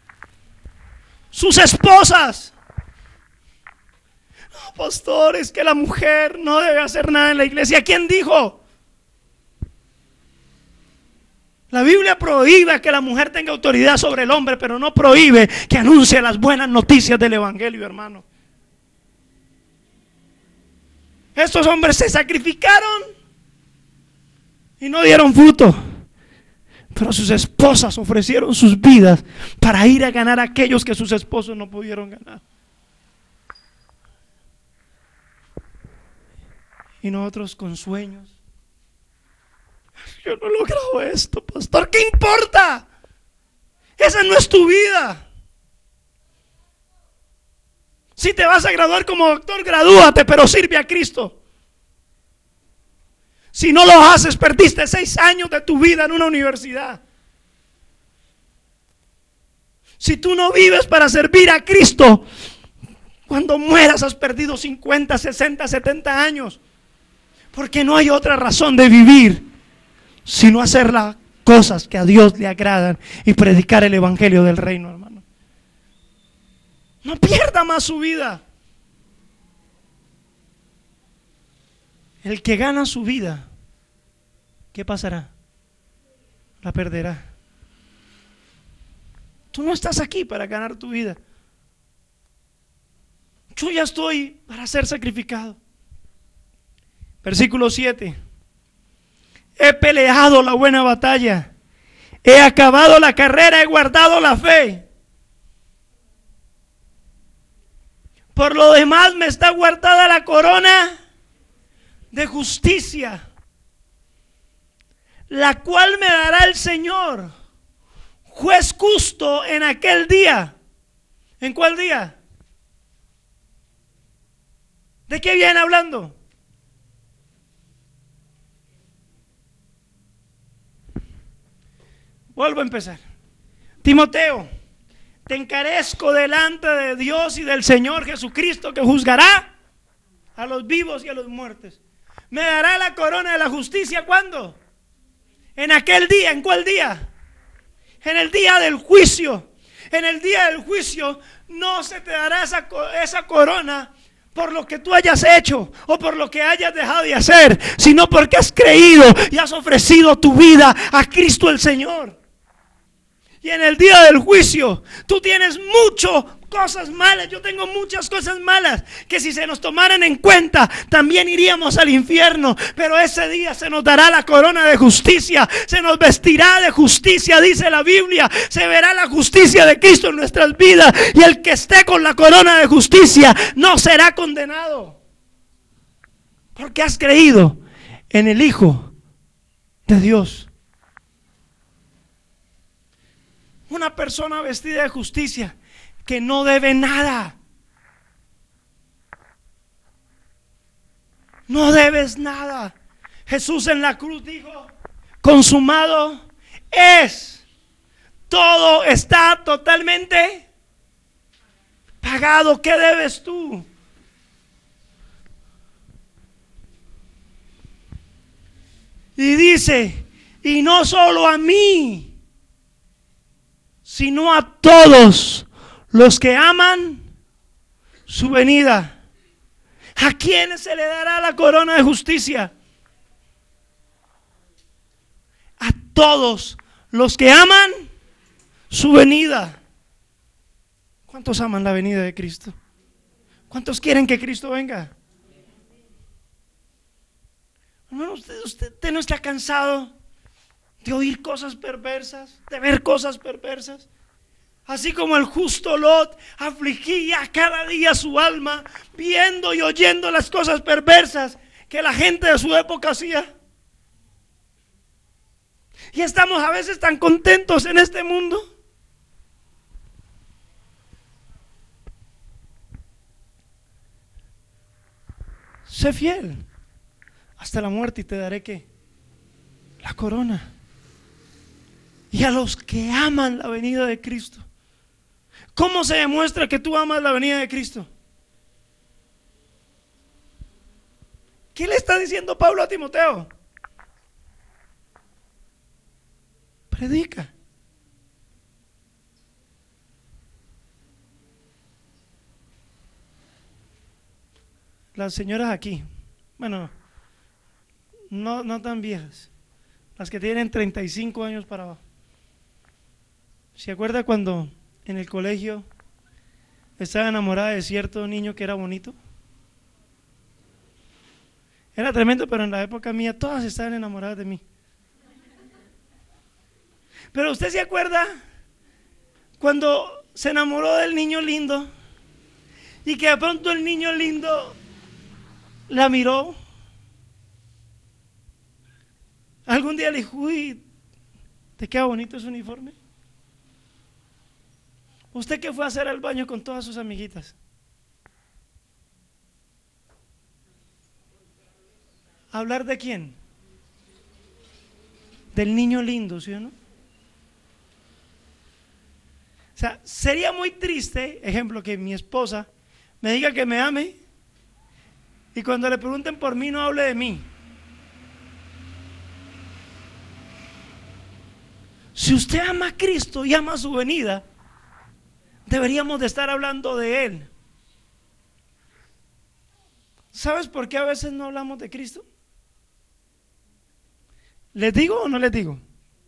Sus esposas. No, pastor, es que la mujer no debe hacer nada en la iglesia. ¿Quién dijo? La Biblia prohíbe que la mujer tenga autoridad sobre el hombre, pero no prohíbe que anuncie las buenas noticias del evangelio, hermano. Estos hombres se sacrificaron y no dieron fruto, pero sus esposas ofrecieron sus vidas para ir a ganar a aquellos que sus esposos no pudieron ganar. Y nosotros con sueños. Yo no he logrado esto, pastor. ¿Qué importa? Esa no es tu vida. Si te vas a graduar como doctor, gradúate, pero sirve a Cristo. Si no lo haces, perdiste seis años de tu vida en una universidad. Si tú no vives para servir a Cristo, cuando mueras has perdido cincuenta, sesenta, setenta años. Porque no hay otra razón de vivir sino hacer las cosas que a Dios le agradan y predicar el evangelio del reino, hermano. No pierda más su vida. El que gana su vida, ¿qué pasará? La perderá. Tú no estás aquí para ganar tu vida. Yo ya estoy para ser sacrificado. Versículo siete. He peleado la buena batalla, he acabado la carrera, he guardado la fe. Por lo demás me está guardada la corona de justicia, la cual me dará el Señor, juez justo, en aquel día. ¿En cuál día? ¿De qué viene hablando? Vuelvo a empezar. Timoteo, te encarezco delante de Dios y del Señor Jesucristo, que juzgará a los vivos y a los muertos. Me dará la corona de la justicia, ¿cuándo? En aquel día. ¿En cuál día? En el día del juicio. En el día del juicio no se te dará esa, esa corona por lo que tú hayas hecho o por lo que hayas dejado de hacer, sino porque has creído y has ofrecido tu vida a Cristo el Señor. Y en el día del juicio tú tienes muchas cosas malas, yo tengo muchas cosas malas que si se nos tomaran en cuenta también iríamos al infierno. Pero ese día se nos dará la corona de justicia, se nos vestirá de justicia, dice la Biblia. Se verá la justicia de Cristo en nuestras vidas, y el que esté con la corona de justicia no será condenado, porque has creído en el Hijo de Dios. Una persona vestida de justicia que no debe nada. No debes nada. Jesús en la cruz dijo: consumado es. Todo está totalmente pagado. ¿Qué debes tú? Y dice: y no solo a mí, sino a todos los que aman su venida. ¿A quiénes se le dará la corona de justicia? A todos los que aman su venida. ¿Cuántos aman la venida de Cristo? ¿Cuántos quieren que Cristo venga? Hermano, usted, usted, usted no está cansado de oír cosas perversas, de ver cosas perversas. Así como el justo Lot afligía cada día su alma viendo y oyendo las cosas perversas que la gente de su época hacía. Y estamos a veces tan contentos en este mundo. Sé fiel hasta la muerte y te daré ¿qué? La corona. Y a los que aman la venida de Cristo. ¿Cómo se demuestra que tú amas la venida de Cristo? ¿Qué le está diciendo Pablo a Timoteo? Predica. Las señoras aquí, bueno, no, no tan viejas, las que tienen treinta y cinco años para abajo. ¿Se acuerda cuando en el colegio estaba enamorada de cierto niño que era bonito? Era tremendo, pero en la época mía todas estaban enamoradas de mí. Pero usted se acuerda cuando se enamoró del niño lindo y que de pronto el niño lindo la miró. Algún día le dijo: uy, ¿te queda bonito ese uniforme? ¿Usted qué fue a hacer al baño con todas sus amiguitas? ¿Hablar de quién? Del niño lindo, ¿sí o no? O sea, sería muy triste, ejemplo, que mi esposa me diga que me ame y cuando le pregunten por mí no hable de mí. Si usted ama a Cristo y ama su venida, deberíamos de estar hablando de Él. ¿Sabes por qué a veces no hablamos de Cristo? ¿Les digo o no les digo?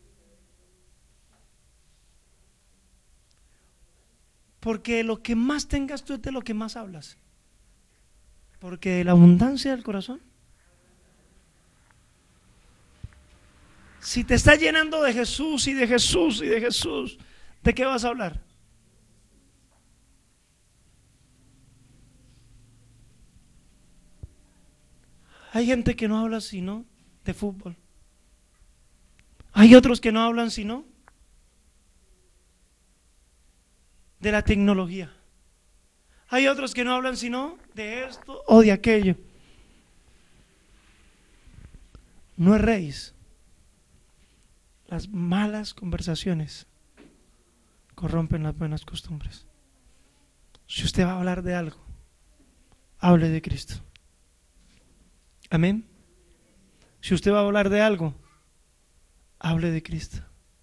Porque lo que más tengas tú es de lo que más hablas. Porque de la abundancia del corazón. Si te estás llenando de Jesús y de Jesús y de Jesús, ¿de qué vas a hablar? Hay gente que no habla sino de fútbol. Hay otros que no hablan sino de la tecnología. Hay otros que no hablan sino de esto o de aquello. No erréis. Las malas conversaciones corrompen las buenas costumbres. Si usted va a hablar de algo, hable de Cristo. Amén. Si usted va a hablar de algo, hable de Cristo.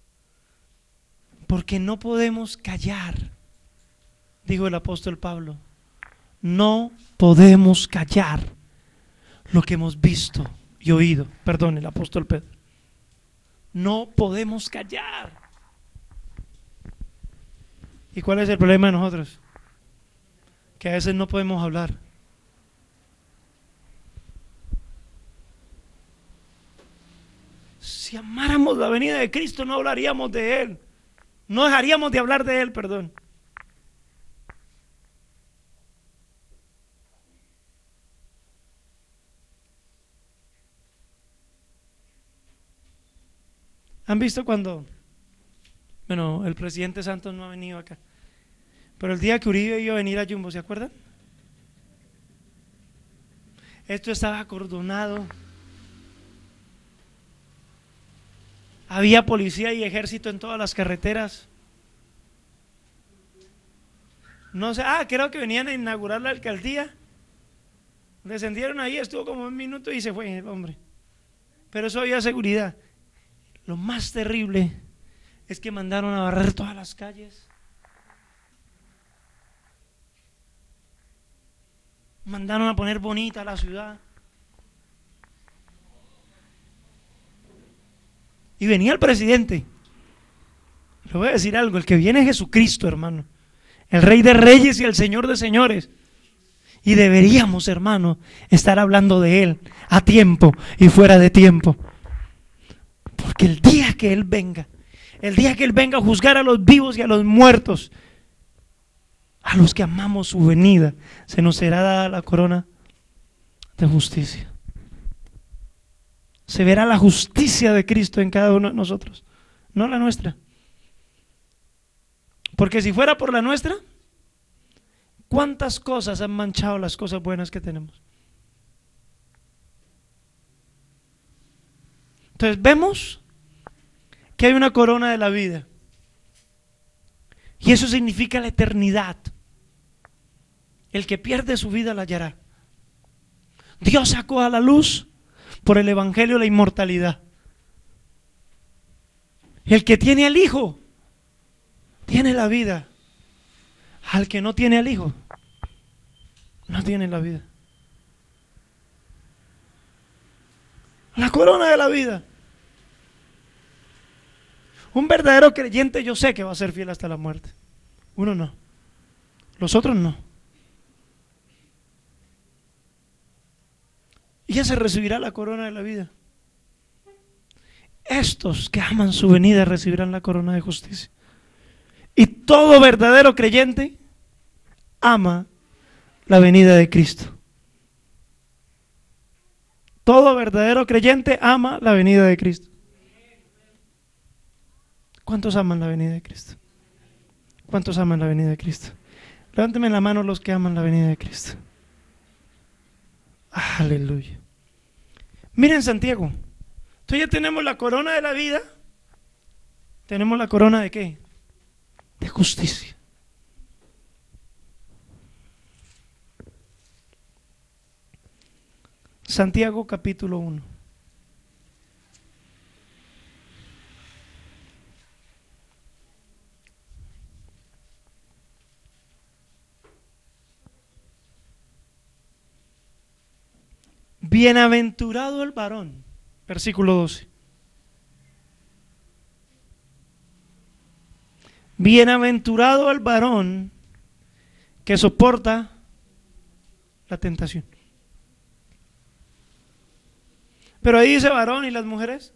Porque no podemos callar, dijo el apóstol Pablo. No podemos callar lo que hemos visto y oído. Perdón, el apóstol Pedro. No podemos callar. ¿Y cuál es el problema de nosotros? Que a veces no podemos hablar. Si amáramos la venida de Cristo, no hablaríamos de Él. No dejaríamos de hablar de Él, perdón. ¿Han visto cuando, bueno, el presidente Santos no ha venido acá, pero el día que Uribe iba a venir a Jumbo, ¿se acuerdan? Esto estaba acordonado. Había policía y ejército en todas las carreteras. No sé, ah, creo que venían a inaugurar la alcaldía. Descendieron ahí, estuvo como un minuto y se fue el hombre. Pero eso había seguridad. Lo más terrible es que mandaron a barrer todas las calles. Mandaron a poner bonita la ciudad. Y venía el presidente. Le voy a decir algo, el que viene es Jesucristo, hermano. El Rey de Reyes y el Señor de Señores. Y deberíamos, hermano, estar hablando de Él a tiempo y fuera de tiempo. Porque el día que Él venga, el día que Él venga a juzgar a los vivos y a los muertos, a los que amamos su venida, se nos será dada la corona de justicia. Se verá la justicia de Cristo en cada uno de nosotros, no la nuestra. Porque si fuera por la nuestra, ¿cuántas cosas han manchado las cosas buenas que tenemos? Entonces vemos que hay una corona de la vida. Y eso significa la eternidad. El que pierde su vida la hallará. Dios sacó a la luz por el evangelio la inmortalidad. El que tiene al Hijo tiene la vida. Al que no tiene al Hijo no tiene la vida. La corona de la vida. Un verdadero creyente yo sé que va a ser fiel hasta la muerte. Uno no. Los otros no. Y ya se recibirá la corona de la vida. Estos que aman su venida recibirán la corona de justicia. Y todo verdadero creyente ama la venida de Cristo. Todo verdadero creyente ama la venida de Cristo. ¿Cuántos aman la venida de Cristo? ¿Cuántos aman la venida de Cristo? Levánteme la mano los que aman la venida de Cristo. Aleluya. Miren Santiago. Entonces ya tenemos la corona de la vida. ¿Tenemos la corona de qué? De justicia. Santiago capítulo uno. Bienaventurado el varón, versículo doce. Bienaventurado el varón que soporta la tentación. Pero ahí dice varón, ¿y las mujeres?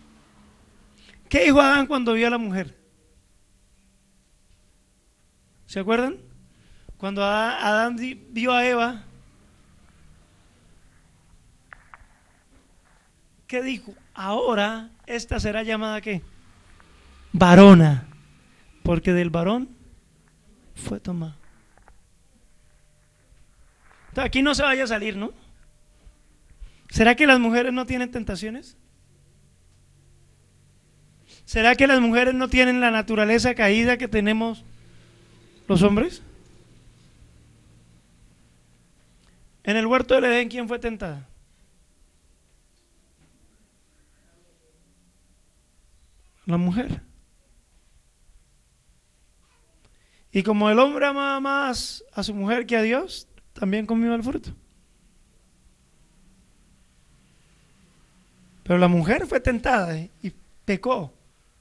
¿Qué dijo Adán cuando vio a la mujer? ¿Se acuerdan? Cuando Adán vio a Eva, ¿qué dijo? Ahora esta será llamada ¿qué? Varona, porque del varón fue tomada. Entonces, aquí no se vaya a salir, ¿no? ¿Será que las mujeres no tienen tentaciones? ¿Será que las mujeres no tienen la naturaleza caída que tenemos los hombres? En el huerto del Edén, ¿quién fue tentada? La mujer. Y como el hombre ama más a su mujer que a Dios, también comió el fruto. Pero la mujer fue tentada y pecó.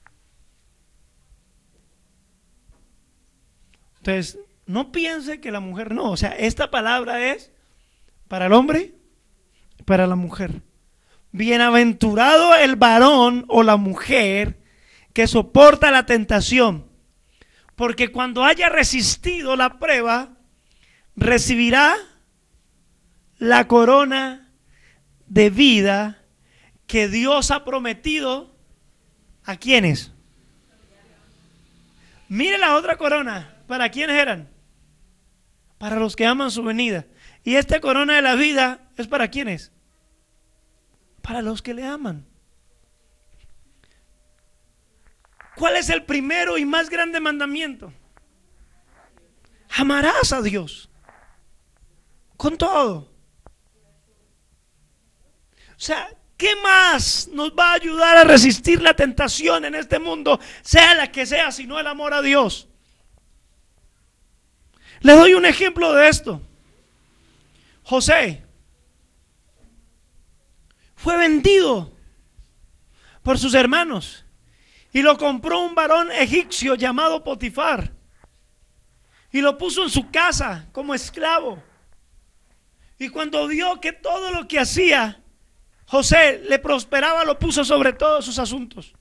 Entonces, no piense que la mujer no. O sea, esta palabra es para el hombre y para la mujer. Bienaventurado el varón o la mujer que soporta la tentación, porque cuando haya resistido la prueba, recibirá la corona de vida que Dios ha prometido. ¿A quiénes? Mire la otra corona. ¿Para quiénes eran? Para los que aman su venida. Y esta corona de la vida es para quiénes? Para los que le aman. ¿Cuál es el primero y más grande mandamiento? Amarás a Dios con todo. O sea, ¿qué más nos va a ayudar a resistir la tentación en este mundo, sea la que sea, sino el amor a Dios? Le doy un ejemplo de esto. José fue vendido por sus hermanos y lo compró un varón egipcio llamado Potifar y lo puso en su casa como esclavo. Y cuando vio que todo lo que hacía José le prosperaba, lo puso sobre todos sus asuntos.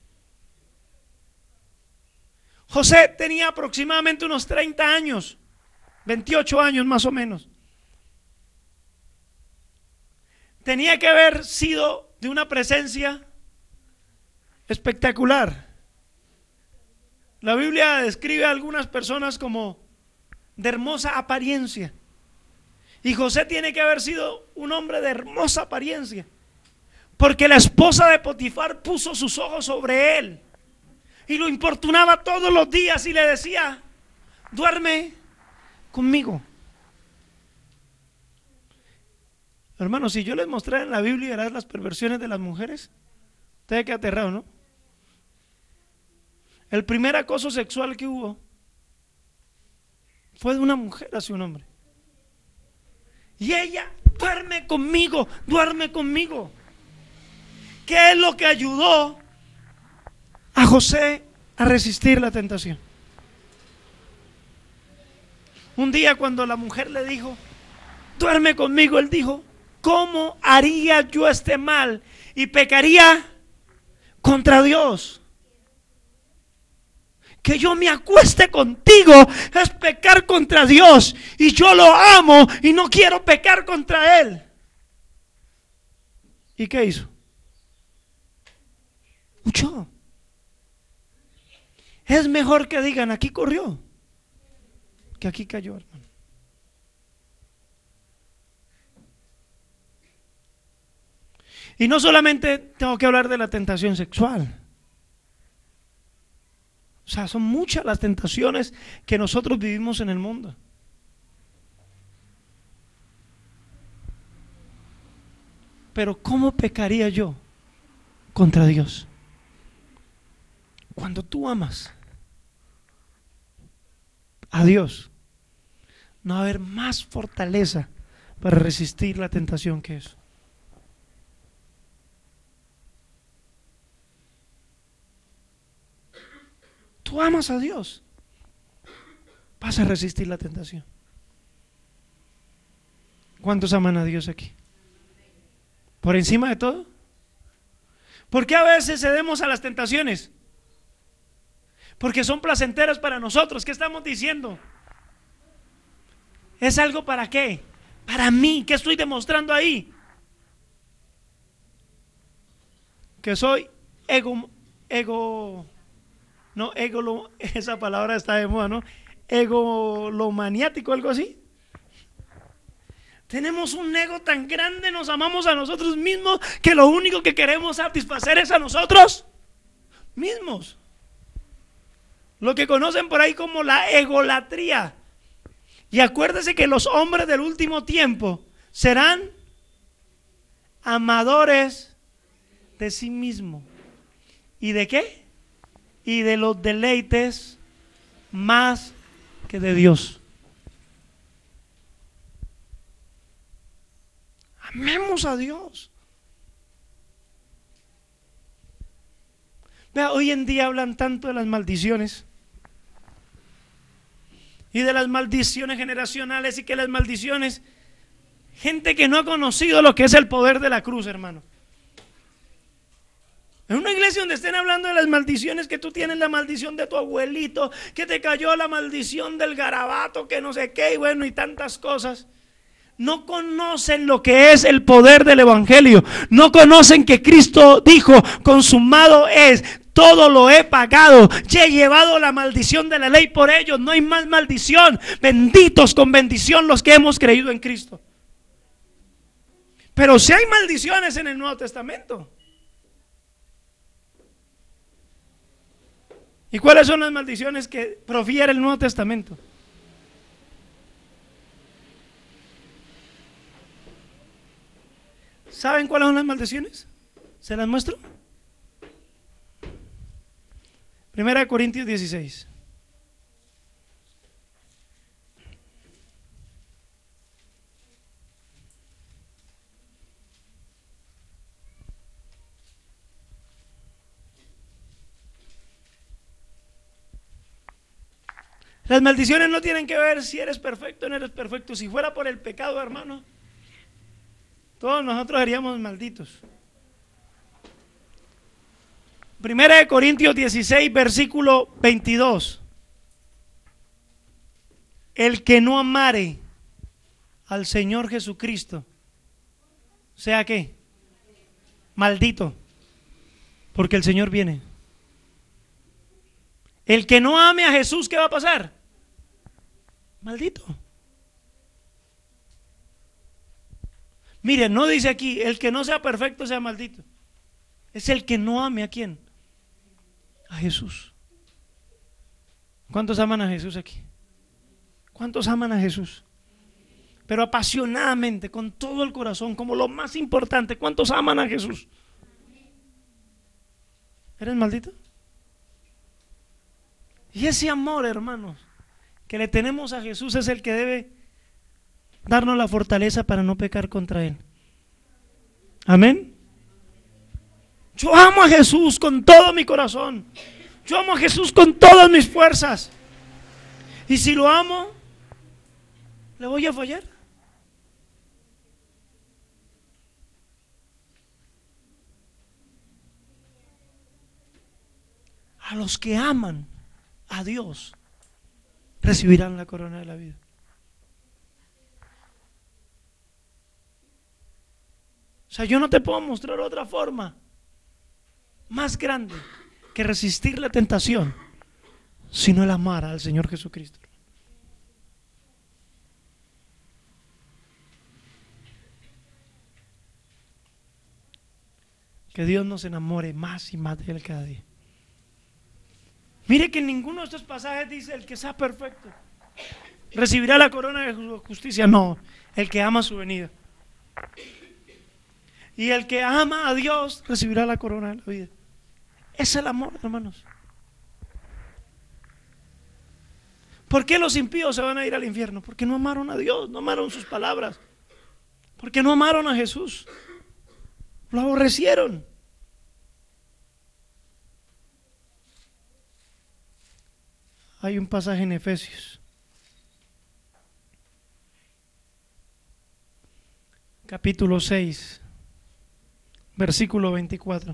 José tenía aproximadamente unos treinta años, veintiocho años más o menos. Tenía que haber sido de una presencia espectacular. La Biblia describe a algunas personas como de hermosa apariencia. Y José tiene que haber sido un hombre de hermosa apariencia, porque la esposa de Potifar puso sus ojos sobre él y lo importunaba todos los días y le decía: duerme conmigo. Hermanos, si yo les mostrara en la Biblia las perversiones de las mujeres, usted queda aterrado, ¿no? El primer acoso sexual que hubo fue de una mujer hacia un hombre. Y ella: duerme conmigo, duerme conmigo. ¿Qué es lo que ayudó a José a resistir la tentación? Un día cuando la mujer le dijo: duerme conmigo, él dijo: ¿cómo haría yo este mal y pecaría contra Dios? Que yo me acueste contigo es pecar contra Dios, y yo lo amo y no quiero pecar contra Él. ¿Y qué hizo? Huyó. Es mejor que digan: aquí corrió, que aquí cayó, hermano. Y no solamente tengo que hablar de la tentación sexual. O sea, son muchas las tentaciones que nosotros vivimos en el mundo. Pero ¿cómo pecaría yo contra Dios? Cuando tú amas a Dios, no va a haber más fortaleza para resistir la tentación que eso. Tú amas a Dios, vas a resistir la tentación. ¿Cuántos aman a Dios aquí? ¿Por encima de todo? ¿Por qué a veces cedemos a las tentaciones? Porque son placenteras para nosotros. ¿Qué estamos diciendo? ¿Es algo para qué? Para mí. ¿Qué estoy demostrando ahí? Que soy ego, ego, no, ego, esa palabra está de moda, ¿no? Egolomaniático, algo así. Tenemos un ego tan grande, nos amamos a nosotros mismos, que lo único que queremos satisfacer es a nosotros mismos. Lo que conocen por ahí como la egolatría. Y acuérdese que los hombres del último tiempo serán amadores de sí mismos. ¿Y de qué? Y de los deleites más que de Dios. Amemos a Dios. Vea, hoy en día hablan tanto de las maldiciones y de las maldiciones generacionales, y que las maldiciones, gente que no ha conocido lo que es el poder de la cruz, hermano. En una iglesia donde estén hablando de las maldiciones, que tú tienes la maldición de tu abuelito, que te cayó la maldición del garabato, que no sé qué, y bueno, y tantas cosas. No conocen lo que es el poder del evangelio. No conocen que Cristo dijo: consumado es, todo lo he pagado, ya he llevado la maldición de la ley por ellos, no hay más maldición. Benditos con bendición los que hemos creído en Cristo. Pero si hay maldiciones en el Nuevo Testamento. ¿Y cuáles son las maldiciones que profiere el Nuevo Testamento? ¿Saben cuáles son las maldiciones? ¿Se las muestro? Primera de Corintios dieciséis. Las maldiciones no tienen que ver si eres perfecto o no eres perfecto. Si fuera por el pecado, hermano, todos nosotros seríamos malditos. Primera de Corintios dieciséis, versículo veintidós. El que no amare al Señor Jesucristo, ¿sea qué? Maldito, porque el Señor viene. El que no ame a Jesús, ¿qué va a pasar? Maldito. Miren, no dice aquí el que no sea perfecto sea maldito. Es el que no ame a quién. A Jesús. ¿Cuántos aman a Jesús aquí? ¿Cuántos aman a Jesús? Pero apasionadamente, con todo el corazón, como lo más importante. ¿Cuántos aman a Jesús? ¿Eres maldito? Y ese amor, hermanos, que le tenemos a Jesús es el que debe darnos la fortaleza para no pecar contra Él. Amén. Yo amo a Jesús con todo mi corazón. Yo amo a Jesús con todas mis fuerzas. Y si lo amo, ¿le voy a fallar? A los que aman a Dios recibirán la corona de la vida. O sea, yo no te puedo mostrar otra forma más grande que resistir la tentación, sino el amar al Señor Jesucristo. Que Dios nos enamore más y más de Él cada día. Mire que en ninguno de estos pasajes dice: el que sea perfecto recibirá la corona de justicia. No, el que ama su venida. Y el que ama a Dios recibirá la corona de la vida. Es el amor, hermanos. ¿Por qué los impíos se van a ir al infierno? Porque no amaron a Dios, no amaron sus palabras, porque no amaron a Jesús, lo aborrecieron. Hay un pasaje en Efesios, capítulo seis, versículo veinticuatro.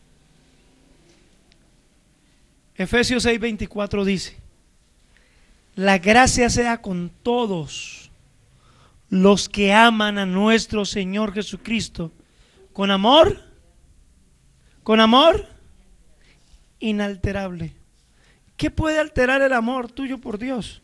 Efesios seis, veinticuatro dice: La gracia sea con todos los que aman a nuestro Señor Jesucristo con amor, con amor inalterable. ¿Qué puede alterar el amor tuyo por Dios?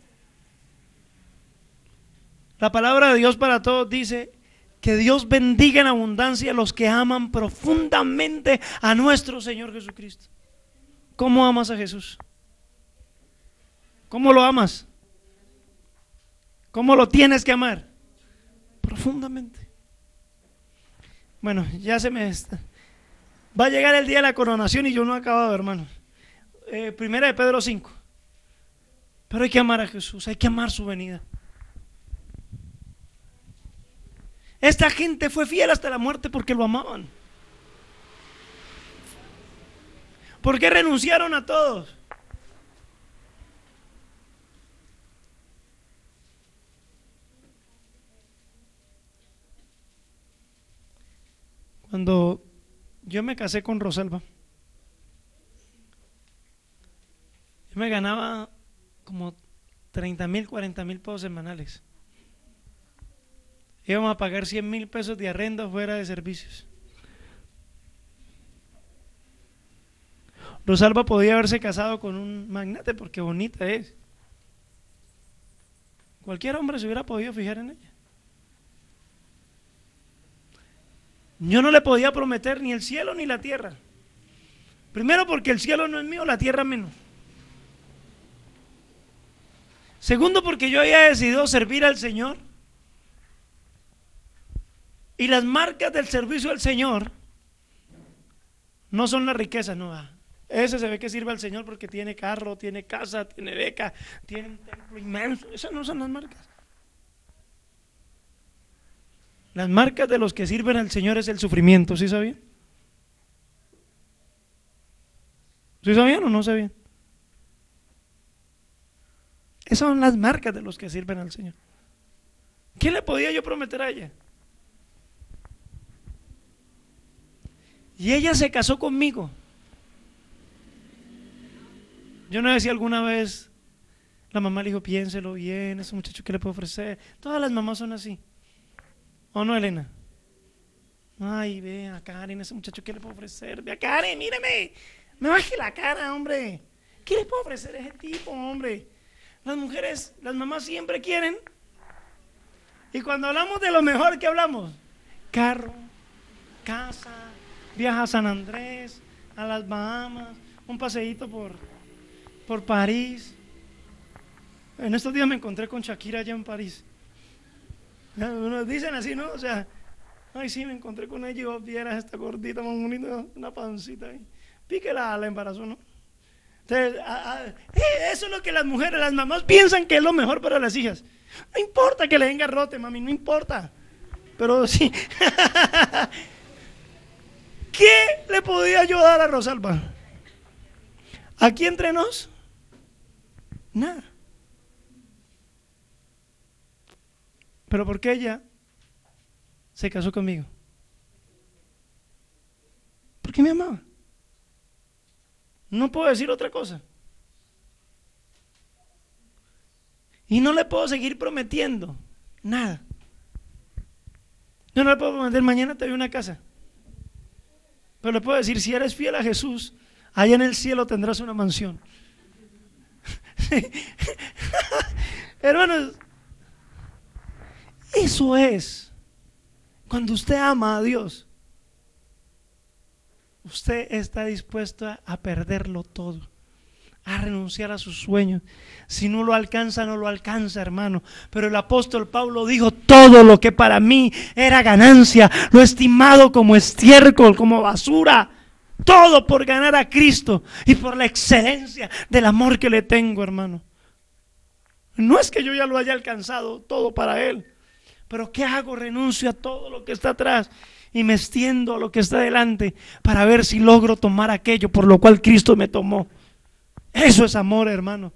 La palabra de Dios para todos dice que Dios bendiga en abundancia a los que aman profundamente a nuestro Señor Jesucristo. ¿Cómo amas a Jesús? ¿Cómo lo amas? ¿Cómo lo tienes que amar? Profundamente. Bueno, ya se me está. Va a llegar el día de la coronación y yo no he acabado, hermano. Eh, primera de Pedro cinco. Pero hay que amar a Jesús, hay que amar su venida. Esta gente fue fiel hasta la muerte porque lo amaban. ¿Por qué renunciaron a todos? Cuando yo me casé con Rosalba, yo me ganaba como treinta mil, cuarenta mil pesos semanales. Íbamos a pagar cien mil pesos de arrendo fuera de servicios. Rosalba podía haberse casado con un magnate porque bonita es. Cualquier hombre se hubiera podido fijar en ella. Yo no le podía prometer ni el cielo ni la tierra. Primero porque el cielo no es mío, la tierra menos. Segundo porque yo había decidido servir al Señor. Y las marcas del servicio al Señor no son la riqueza, no. Ese se ve que sirve al Señor porque tiene carro, tiene casa, tiene beca, tiene un templo inmenso. Esas no son las marcas. Las marcas de los que sirven al Señor es el sufrimiento, ¿sí sabían? ¿Sí sabían o no sabían? Esas son las marcas de los que sirven al Señor. ¿Qué le podía yo prometer a ella? Y ella se casó conmigo. Yo no sé si alguna vez la mamá le dijo, piénselo bien, ese muchacho, ¿qué le puedo ofrecer? Todas las mamás son así. ¿O no, Elena? Ay, ve a Karen, ese muchacho, ¿qué le puedo ofrecer? Ve a Karen, míreme, me baje la cara, hombre. ¿Qué le puedo ofrecer a ese tipo, hombre? Las mujeres, las mamás siempre quieren. Y cuando hablamos de lo mejor, ¿qué hablamos? Carro, casa, viaja a San Andrés, a las Bahamas, un paseíto por, por París. En estos días me encontré con Shakira allá en París. Nos dicen así, ¿no? O sea, ay, sí, me encontré con ella y vos vieras esta gordita más bonita, una pancita ahí. Píquela, la embarazó, ¿no? Entonces, a, a, eso es lo que las mujeres, las mamás piensan que es lo mejor para las hijas. No importa que le den garrote, mami, no importa. Pero sí. ¿Qué le podía yo dar a Rosalba? ¿Aquí entre nos? Nada. Pero ¿por qué ella se casó conmigo? Porque me amaba. No puedo decir otra cosa. Y no le puedo seguir prometiendo nada. Yo no le puedo prometer mañana te doy una casa. Pero le puedo decir, si eres fiel a Jesús, allá en el cielo tendrás una mansión. Hermanos, eso es cuando usted ama a Dios. Usted está dispuesto a, a perderlo todo, a renunciar a sus sueños. Si no lo alcanza, no lo alcanza, hermano. Pero el apóstol Pablo dijo, todo lo que para mí era ganancia, lo he estimado como estiércol, como basura. Todo por ganar a Cristo y por la excelencia del amor que le tengo, hermano. No es que yo ya lo haya alcanzado todo para Él, pero ¿qué hago? Renuncio a todo lo que está atrás y me extiendo a lo que está delante para ver si logro tomar aquello por lo cual Cristo me tomó. Eso es amor, hermano.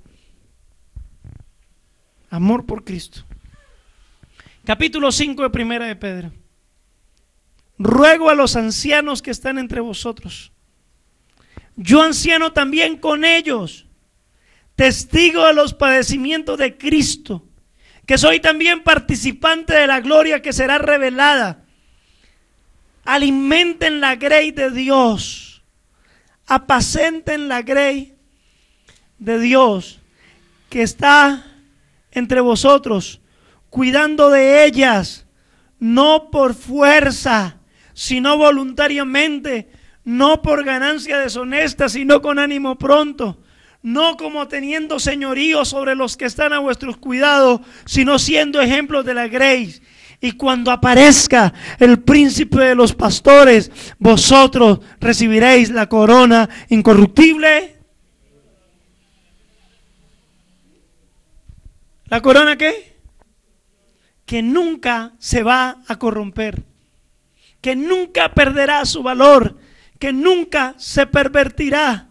Amor por Cristo. Capítulo cinco de Primera de Pedro. Ruego a los ancianos que están entre vosotros, yo anciano también con ellos, testigo de los padecimientos de Cristo, que soy también participante de la gloria que será revelada. Alimenten la grey de Dios, apacenten la grey de Dios que está entre vosotros, cuidando de ellas, no por fuerza, sino voluntariamente, no por ganancia deshonesta, sino con ánimo pronto, no como teniendo señorío sobre los que están a vuestros cuidados, sino siendo ejemplos de la grey. Y cuando aparezca el príncipe de los pastores, vosotros recibiréis la corona incorruptible. ¿La corona qué? Que nunca se va a corromper, que nunca perderá su valor, que nunca se pervertirá.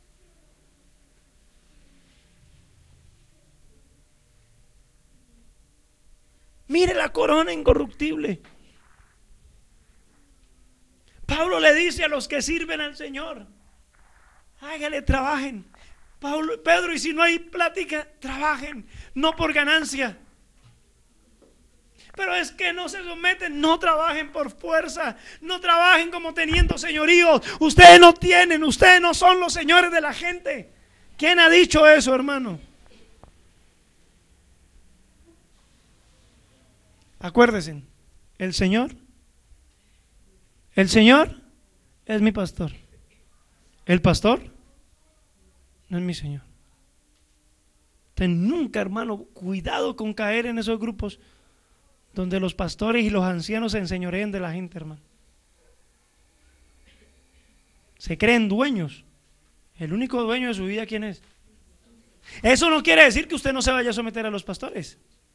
Mire la corona incorruptible. Pablo le dice a los que sirven al Señor: hágale, trabajen. Pablo, Pedro, y si no hay plática, trabajen, no por ganancia. Pero es que no se someten, no trabajen por fuerza, no trabajen como teniendo señoríos. Ustedes no tienen, ustedes no son los señores de la gente. ¿Quién ha dicho eso, hermano? Acuérdense, el Señor, el Señor es mi pastor. El pastor no es mi Señor. Ten nunca, hermano, cuidado con caer en esos grupos donde los pastores y los ancianos se enseñoreen de la gente, hermano. Se creen dueños. El único dueño de su vida, ¿quién es? Eso no quiere decir que usted no se vaya a someter a los pastores.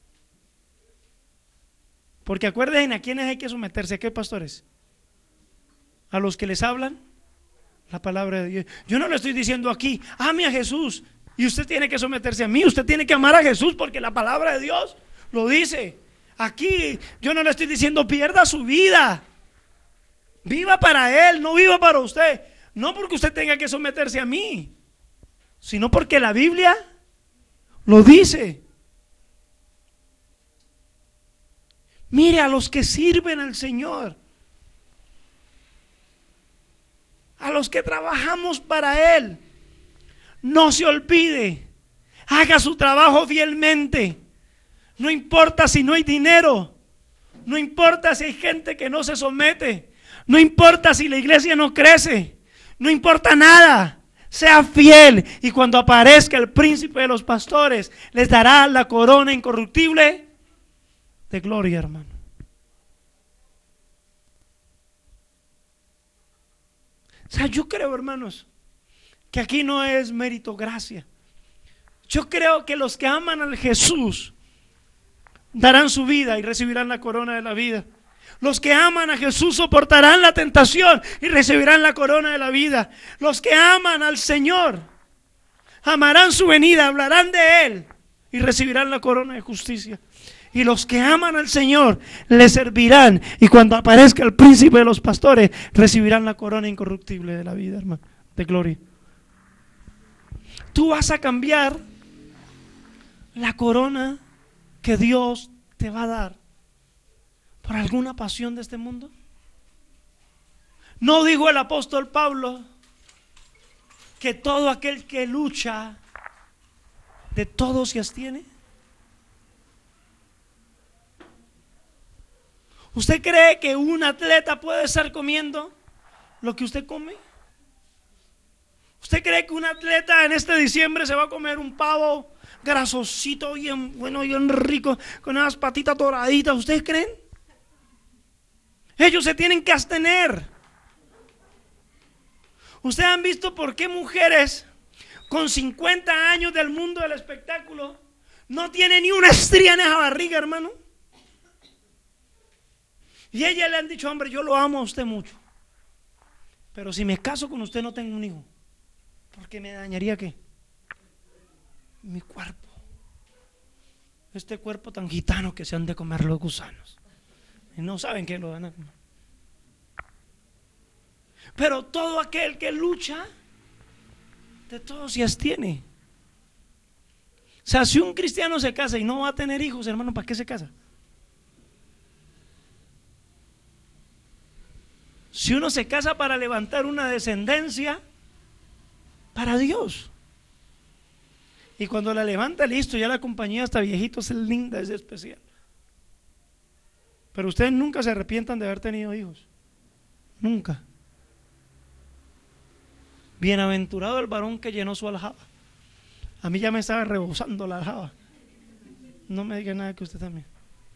Porque acuérdense, ¿a quiénes hay que someterse? ¿A qué pastores? A los que les hablan la palabra de Dios. Yo no le estoy diciendo aquí, ame a Jesús y usted tiene que someterse a mí. Usted tiene que amar a Jesús porque la palabra de Dios lo dice. Aquí yo no le estoy diciendo pierda su vida. Viva para Él, no viva para usted. No porque usted tenga que someterse a mí, sino porque la Biblia lo dice. Mire a los que sirven al Señor, a los que trabajamos para Él. No se olvide, haga su trabajo fielmente. No importa si no hay dinero, no importa si hay gente que no se somete, no importa si la iglesia no crece, no importa nada. Sea fiel y cuando aparezca el príncipe de los pastores les dará la corona incorruptible de gloria, hermano. O sea, yo creo, hermanos, que aquí no es meritocracia. Yo creo que los que aman al Jesús darán su vida y recibirán la corona de la vida. Los que aman a Jesús soportarán la tentación y recibirán la corona de la vida. Los que aman al Señor amarán su venida, hablarán de Él y recibirán la corona de justicia. Y los que aman al Señor le servirán, y cuando aparezca el príncipe de los pastores recibirán la corona incorruptible de la vida, hermano, de gloria. Tú vas a cambiar la corona que Dios te va a dar por alguna pasión de este mundo. ¿No dijo el apóstol Pablo que todo aquel que lucha de todo se abstiene? ¿Usted cree que un atleta puede estar comiendo lo que usted come? ¿Usted cree que un atleta en este diciembre se va a comer un pavo grasosito, bien bueno, bien rico, con unas patitas doraditas? ¿Ustedes creen? Ellos se tienen que abstener. ¿Ustedes han visto por qué mujeres con cincuenta años del mundo del espectáculo no tienen ni una estría en esa barriga, hermano? Y a ella le han dicho: hombre, yo lo amo a usted mucho, pero si me caso con usted no tengo un hijo, porque me dañaría ¿qué? Mi cuerpo. Este cuerpo tan gitano que se han de comer los gusanos. Y no saben que lo van a comer. Pero todo aquel que lucha, de todo se abstiene. sea, si un cristiano se casa y no va a tener hijos, hermano, ¿para qué se casa? Si uno se casa para levantar una descendencia para Dios, y cuando la levanta, listo, ya la compañía hasta viejitos es linda, es especial. Pero ustedes nunca se arrepientan de haber tenido hijos, nunca. Bienaventurado el varón que llenó su aljaba. A mí ya me estaba rebosando la aljaba. No me diga nada que usted también.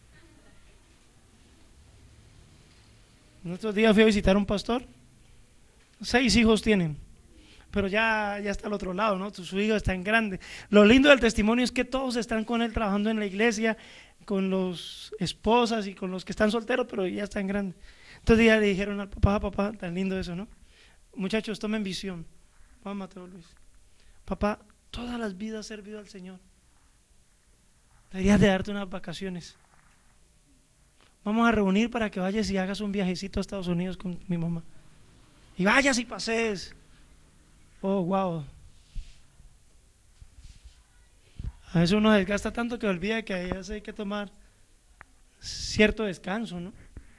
En estos días fui a visitar a un pastor. Seis hijos tienen, pero ya, ya está al otro lado, ¿no? Su hijo está en grande. Lo lindo del testimonio es que todos están con él trabajando en la iglesia, con los esposas y con los que están solteros, pero ya están grandes. Entonces ya le dijeron al papá, papá, tan lindo eso, ¿no? Muchachos, tomen visión. Vamos, Mateo Luis. Papá, todas las vidas has servido al Señor. Deberías de darte unas vacaciones. Vamos a reunir para que vayas y hagas un viajecito a Estados Unidos con mi mamá. Y vayas y pases. Oh, wow. A veces uno desgasta tanto que olvida que a veces hay que tomar cierto descanso, ¿no?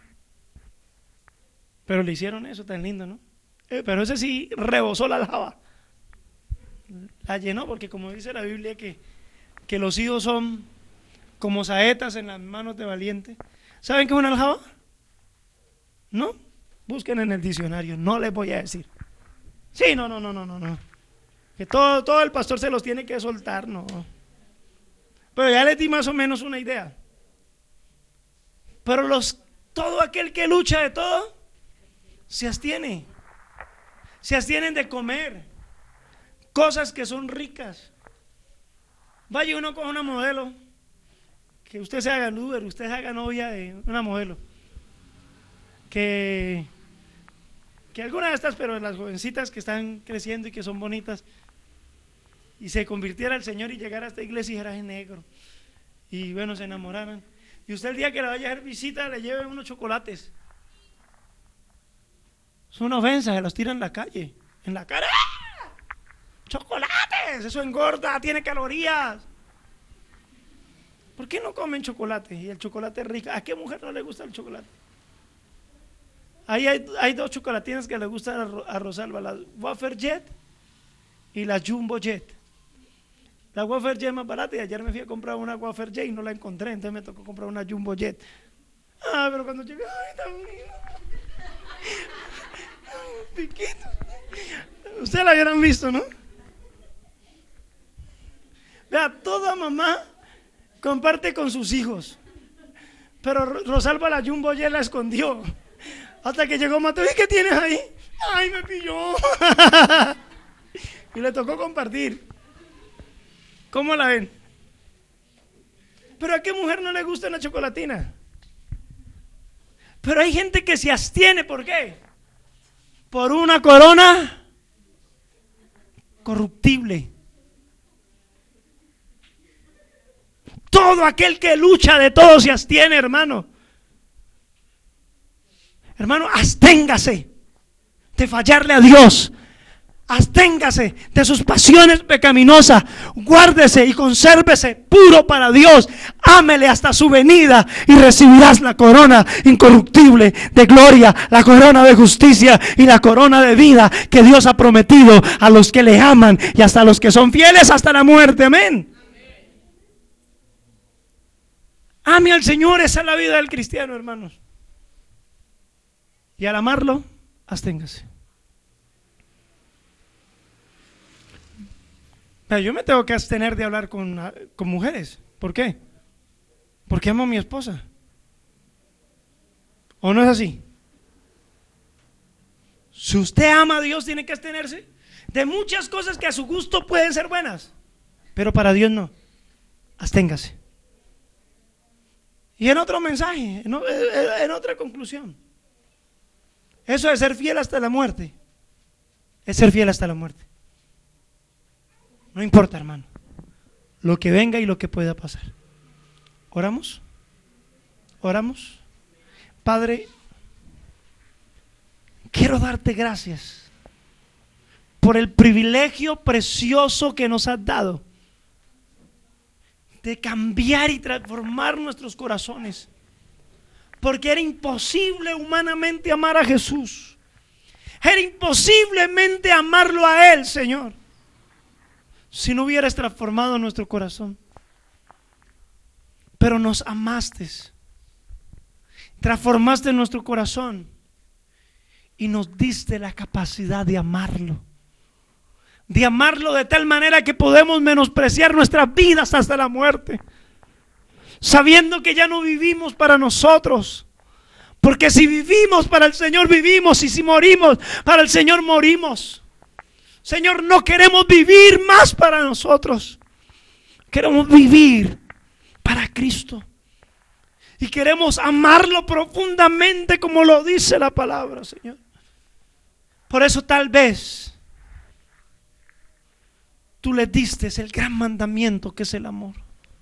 Pero le hicieron eso tan lindo, ¿no? Eh, pero ese sí rebosó la aljaba. La llenó, porque como dice la Biblia que, que los hijos son como saetas en las manos de valiente. ¿Saben qué es una aljaba? ¿No? Busquen en el diccionario, no les voy a decir. Sí, no, no, no, no, no, no. Que todo, todo el pastor se los tiene que soltar, no. Pero ya les di más o menos una idea. Pero los, todo aquel que lucha de todo, se abstiene. Se abstienen de comer cosas que son ricas. Vaya uno con una modelo, que usted se haga Uber, usted se haga novia de una modelo, que, que alguna de estas, pero de las jovencitas que están creciendo y que son bonitas, y se convirtiera al Señor y llegara a esta iglesia y dijera es negro, y bueno, se enamoraran, y usted el día que le vaya a hacer visita le lleve unos chocolates. Es una ofensa, se los tiran en la calle, en la cara. Chocolates, eso engorda, tiene calorías. ¿Por qué no comen chocolate? Y el chocolate es rico. ¿A qué mujer no le gusta el chocolate? Ahí hay, hay dos chocolatinas que le gustan a Rosalba, la Wafer Jet y la Jumbo Jet. La Wafer Jet es más barata y ayer me fui a comprar una Wafer Jet y no la encontré, entonces me tocó comprar una Jumbo Jet. Ah, pero cuando llegué, ay, tan piquito. Ustedes la hubieran visto, ¿no? Vea, toda mamá comparte con sus hijos, pero Rosalba la Jumbo ya la escondió hasta que llegó Mateo. ¿Y qué tienes ahí? Ay, me pilló. Y le tocó compartir. ¿Cómo la ven? Pero ¿a qué mujer no le gusta una chocolatina? Pero hay gente que se abstiene, ¿por qué? Por una corona corruptible. Todo aquel que lucha de todo se abstiene, hermano. Hermano, absténgase de fallarle a Dios. Absténgase de sus pasiones pecaminosas. Guárdese y consérvese puro para Dios. Ámele hasta su venida y recibirás la corona incorruptible de gloria, la corona de justicia y la corona de vida que Dios ha prometido a los que le aman y hasta a los que son fieles hasta la muerte. Amén. Ame al Señor, esa es la vida del cristiano, hermanos. Y al amarlo, absténgase. Pero yo me tengo que abstener de hablar con, con mujeres. ¿Por qué? Porque amo a mi esposa. ¿O no es así? Si usted ama a Dios, tiene que abstenerse de muchas cosas que a su gusto pueden ser buenas, pero para Dios no. Absténgase. Y en otro mensaje, en, en otra conclusión, eso de ser fiel hasta la muerte es ser fiel hasta la muerte. No importa, hermano, lo que venga y lo que pueda pasar. ¿Oramos? ¿Oramos? Padre, quiero darte gracias por el privilegio precioso que nos has dado de cambiar y transformar nuestros corazones. Porque era imposible humanamente amar a Jesús. Era imposiblemente amarlo a Él, Señor, si no hubieras transformado nuestro corazón. Pero nos amaste, transformaste nuestro corazón y nos diste la capacidad de amarlo. De amarlo de tal manera que podemos menospreciar nuestras vidas hasta la muerte, sabiendo que ya no vivimos para nosotros. Porque si vivimos para el Señor, vivimos. Y si morimos para el Señor, morimos. Señor, no queremos vivir más para nosotros. Queremos vivir para Cristo. Y queremos amarlo profundamente como lo dice la palabra, Señor. Por eso tal vez tú le diste el gran mandamiento que es el amor.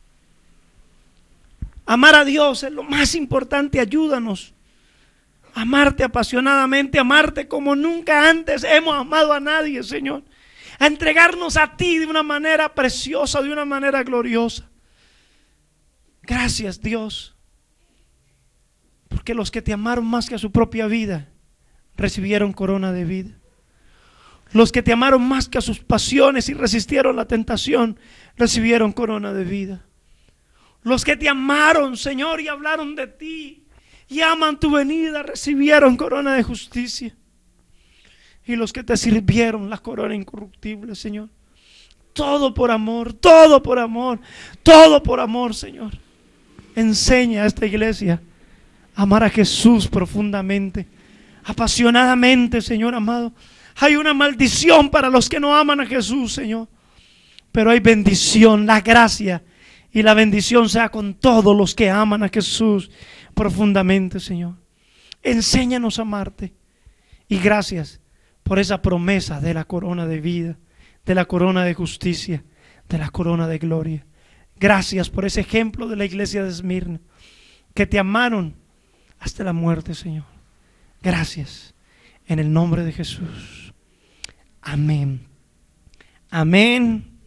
Amar a Dios es lo más importante. Ayúdanos a amarte apasionadamente, amarte como nunca antes hemos amado a nadie, Señor. A entregarnos a ti de una manera preciosa, de una manera gloriosa. Gracias, Dios, porque los que te amaron más que a su propia vida recibieron corona de vida. Los que te amaron más que a sus pasiones y resistieron la tentación recibieron corona de vida. Los que te amaron, Señor, y hablaron de ti y aman tu venida recibieron corona de justicia. Y los que te sirvieron la corona incorruptible, Señor. Todo por amor, todo por amor, todo por amor, Señor. Enseña a esta iglesia a amar a Jesús profundamente, apasionadamente, Señor amado. Hay una maldición para los que no aman a Jesús, Señor, pero hay bendición. La gracia y la bendición sea con todos los que aman a Jesús profundamente, Señor. Enséñanos a amarte. Y gracias por esa promesa de la corona de vida, de la corona de justicia, de la corona de gloria. Gracias por ese ejemplo de la iglesia de Esmirna, que te amaron hasta la muerte, Señor. Gracias. En el nombre de Jesús. Amén. Amén.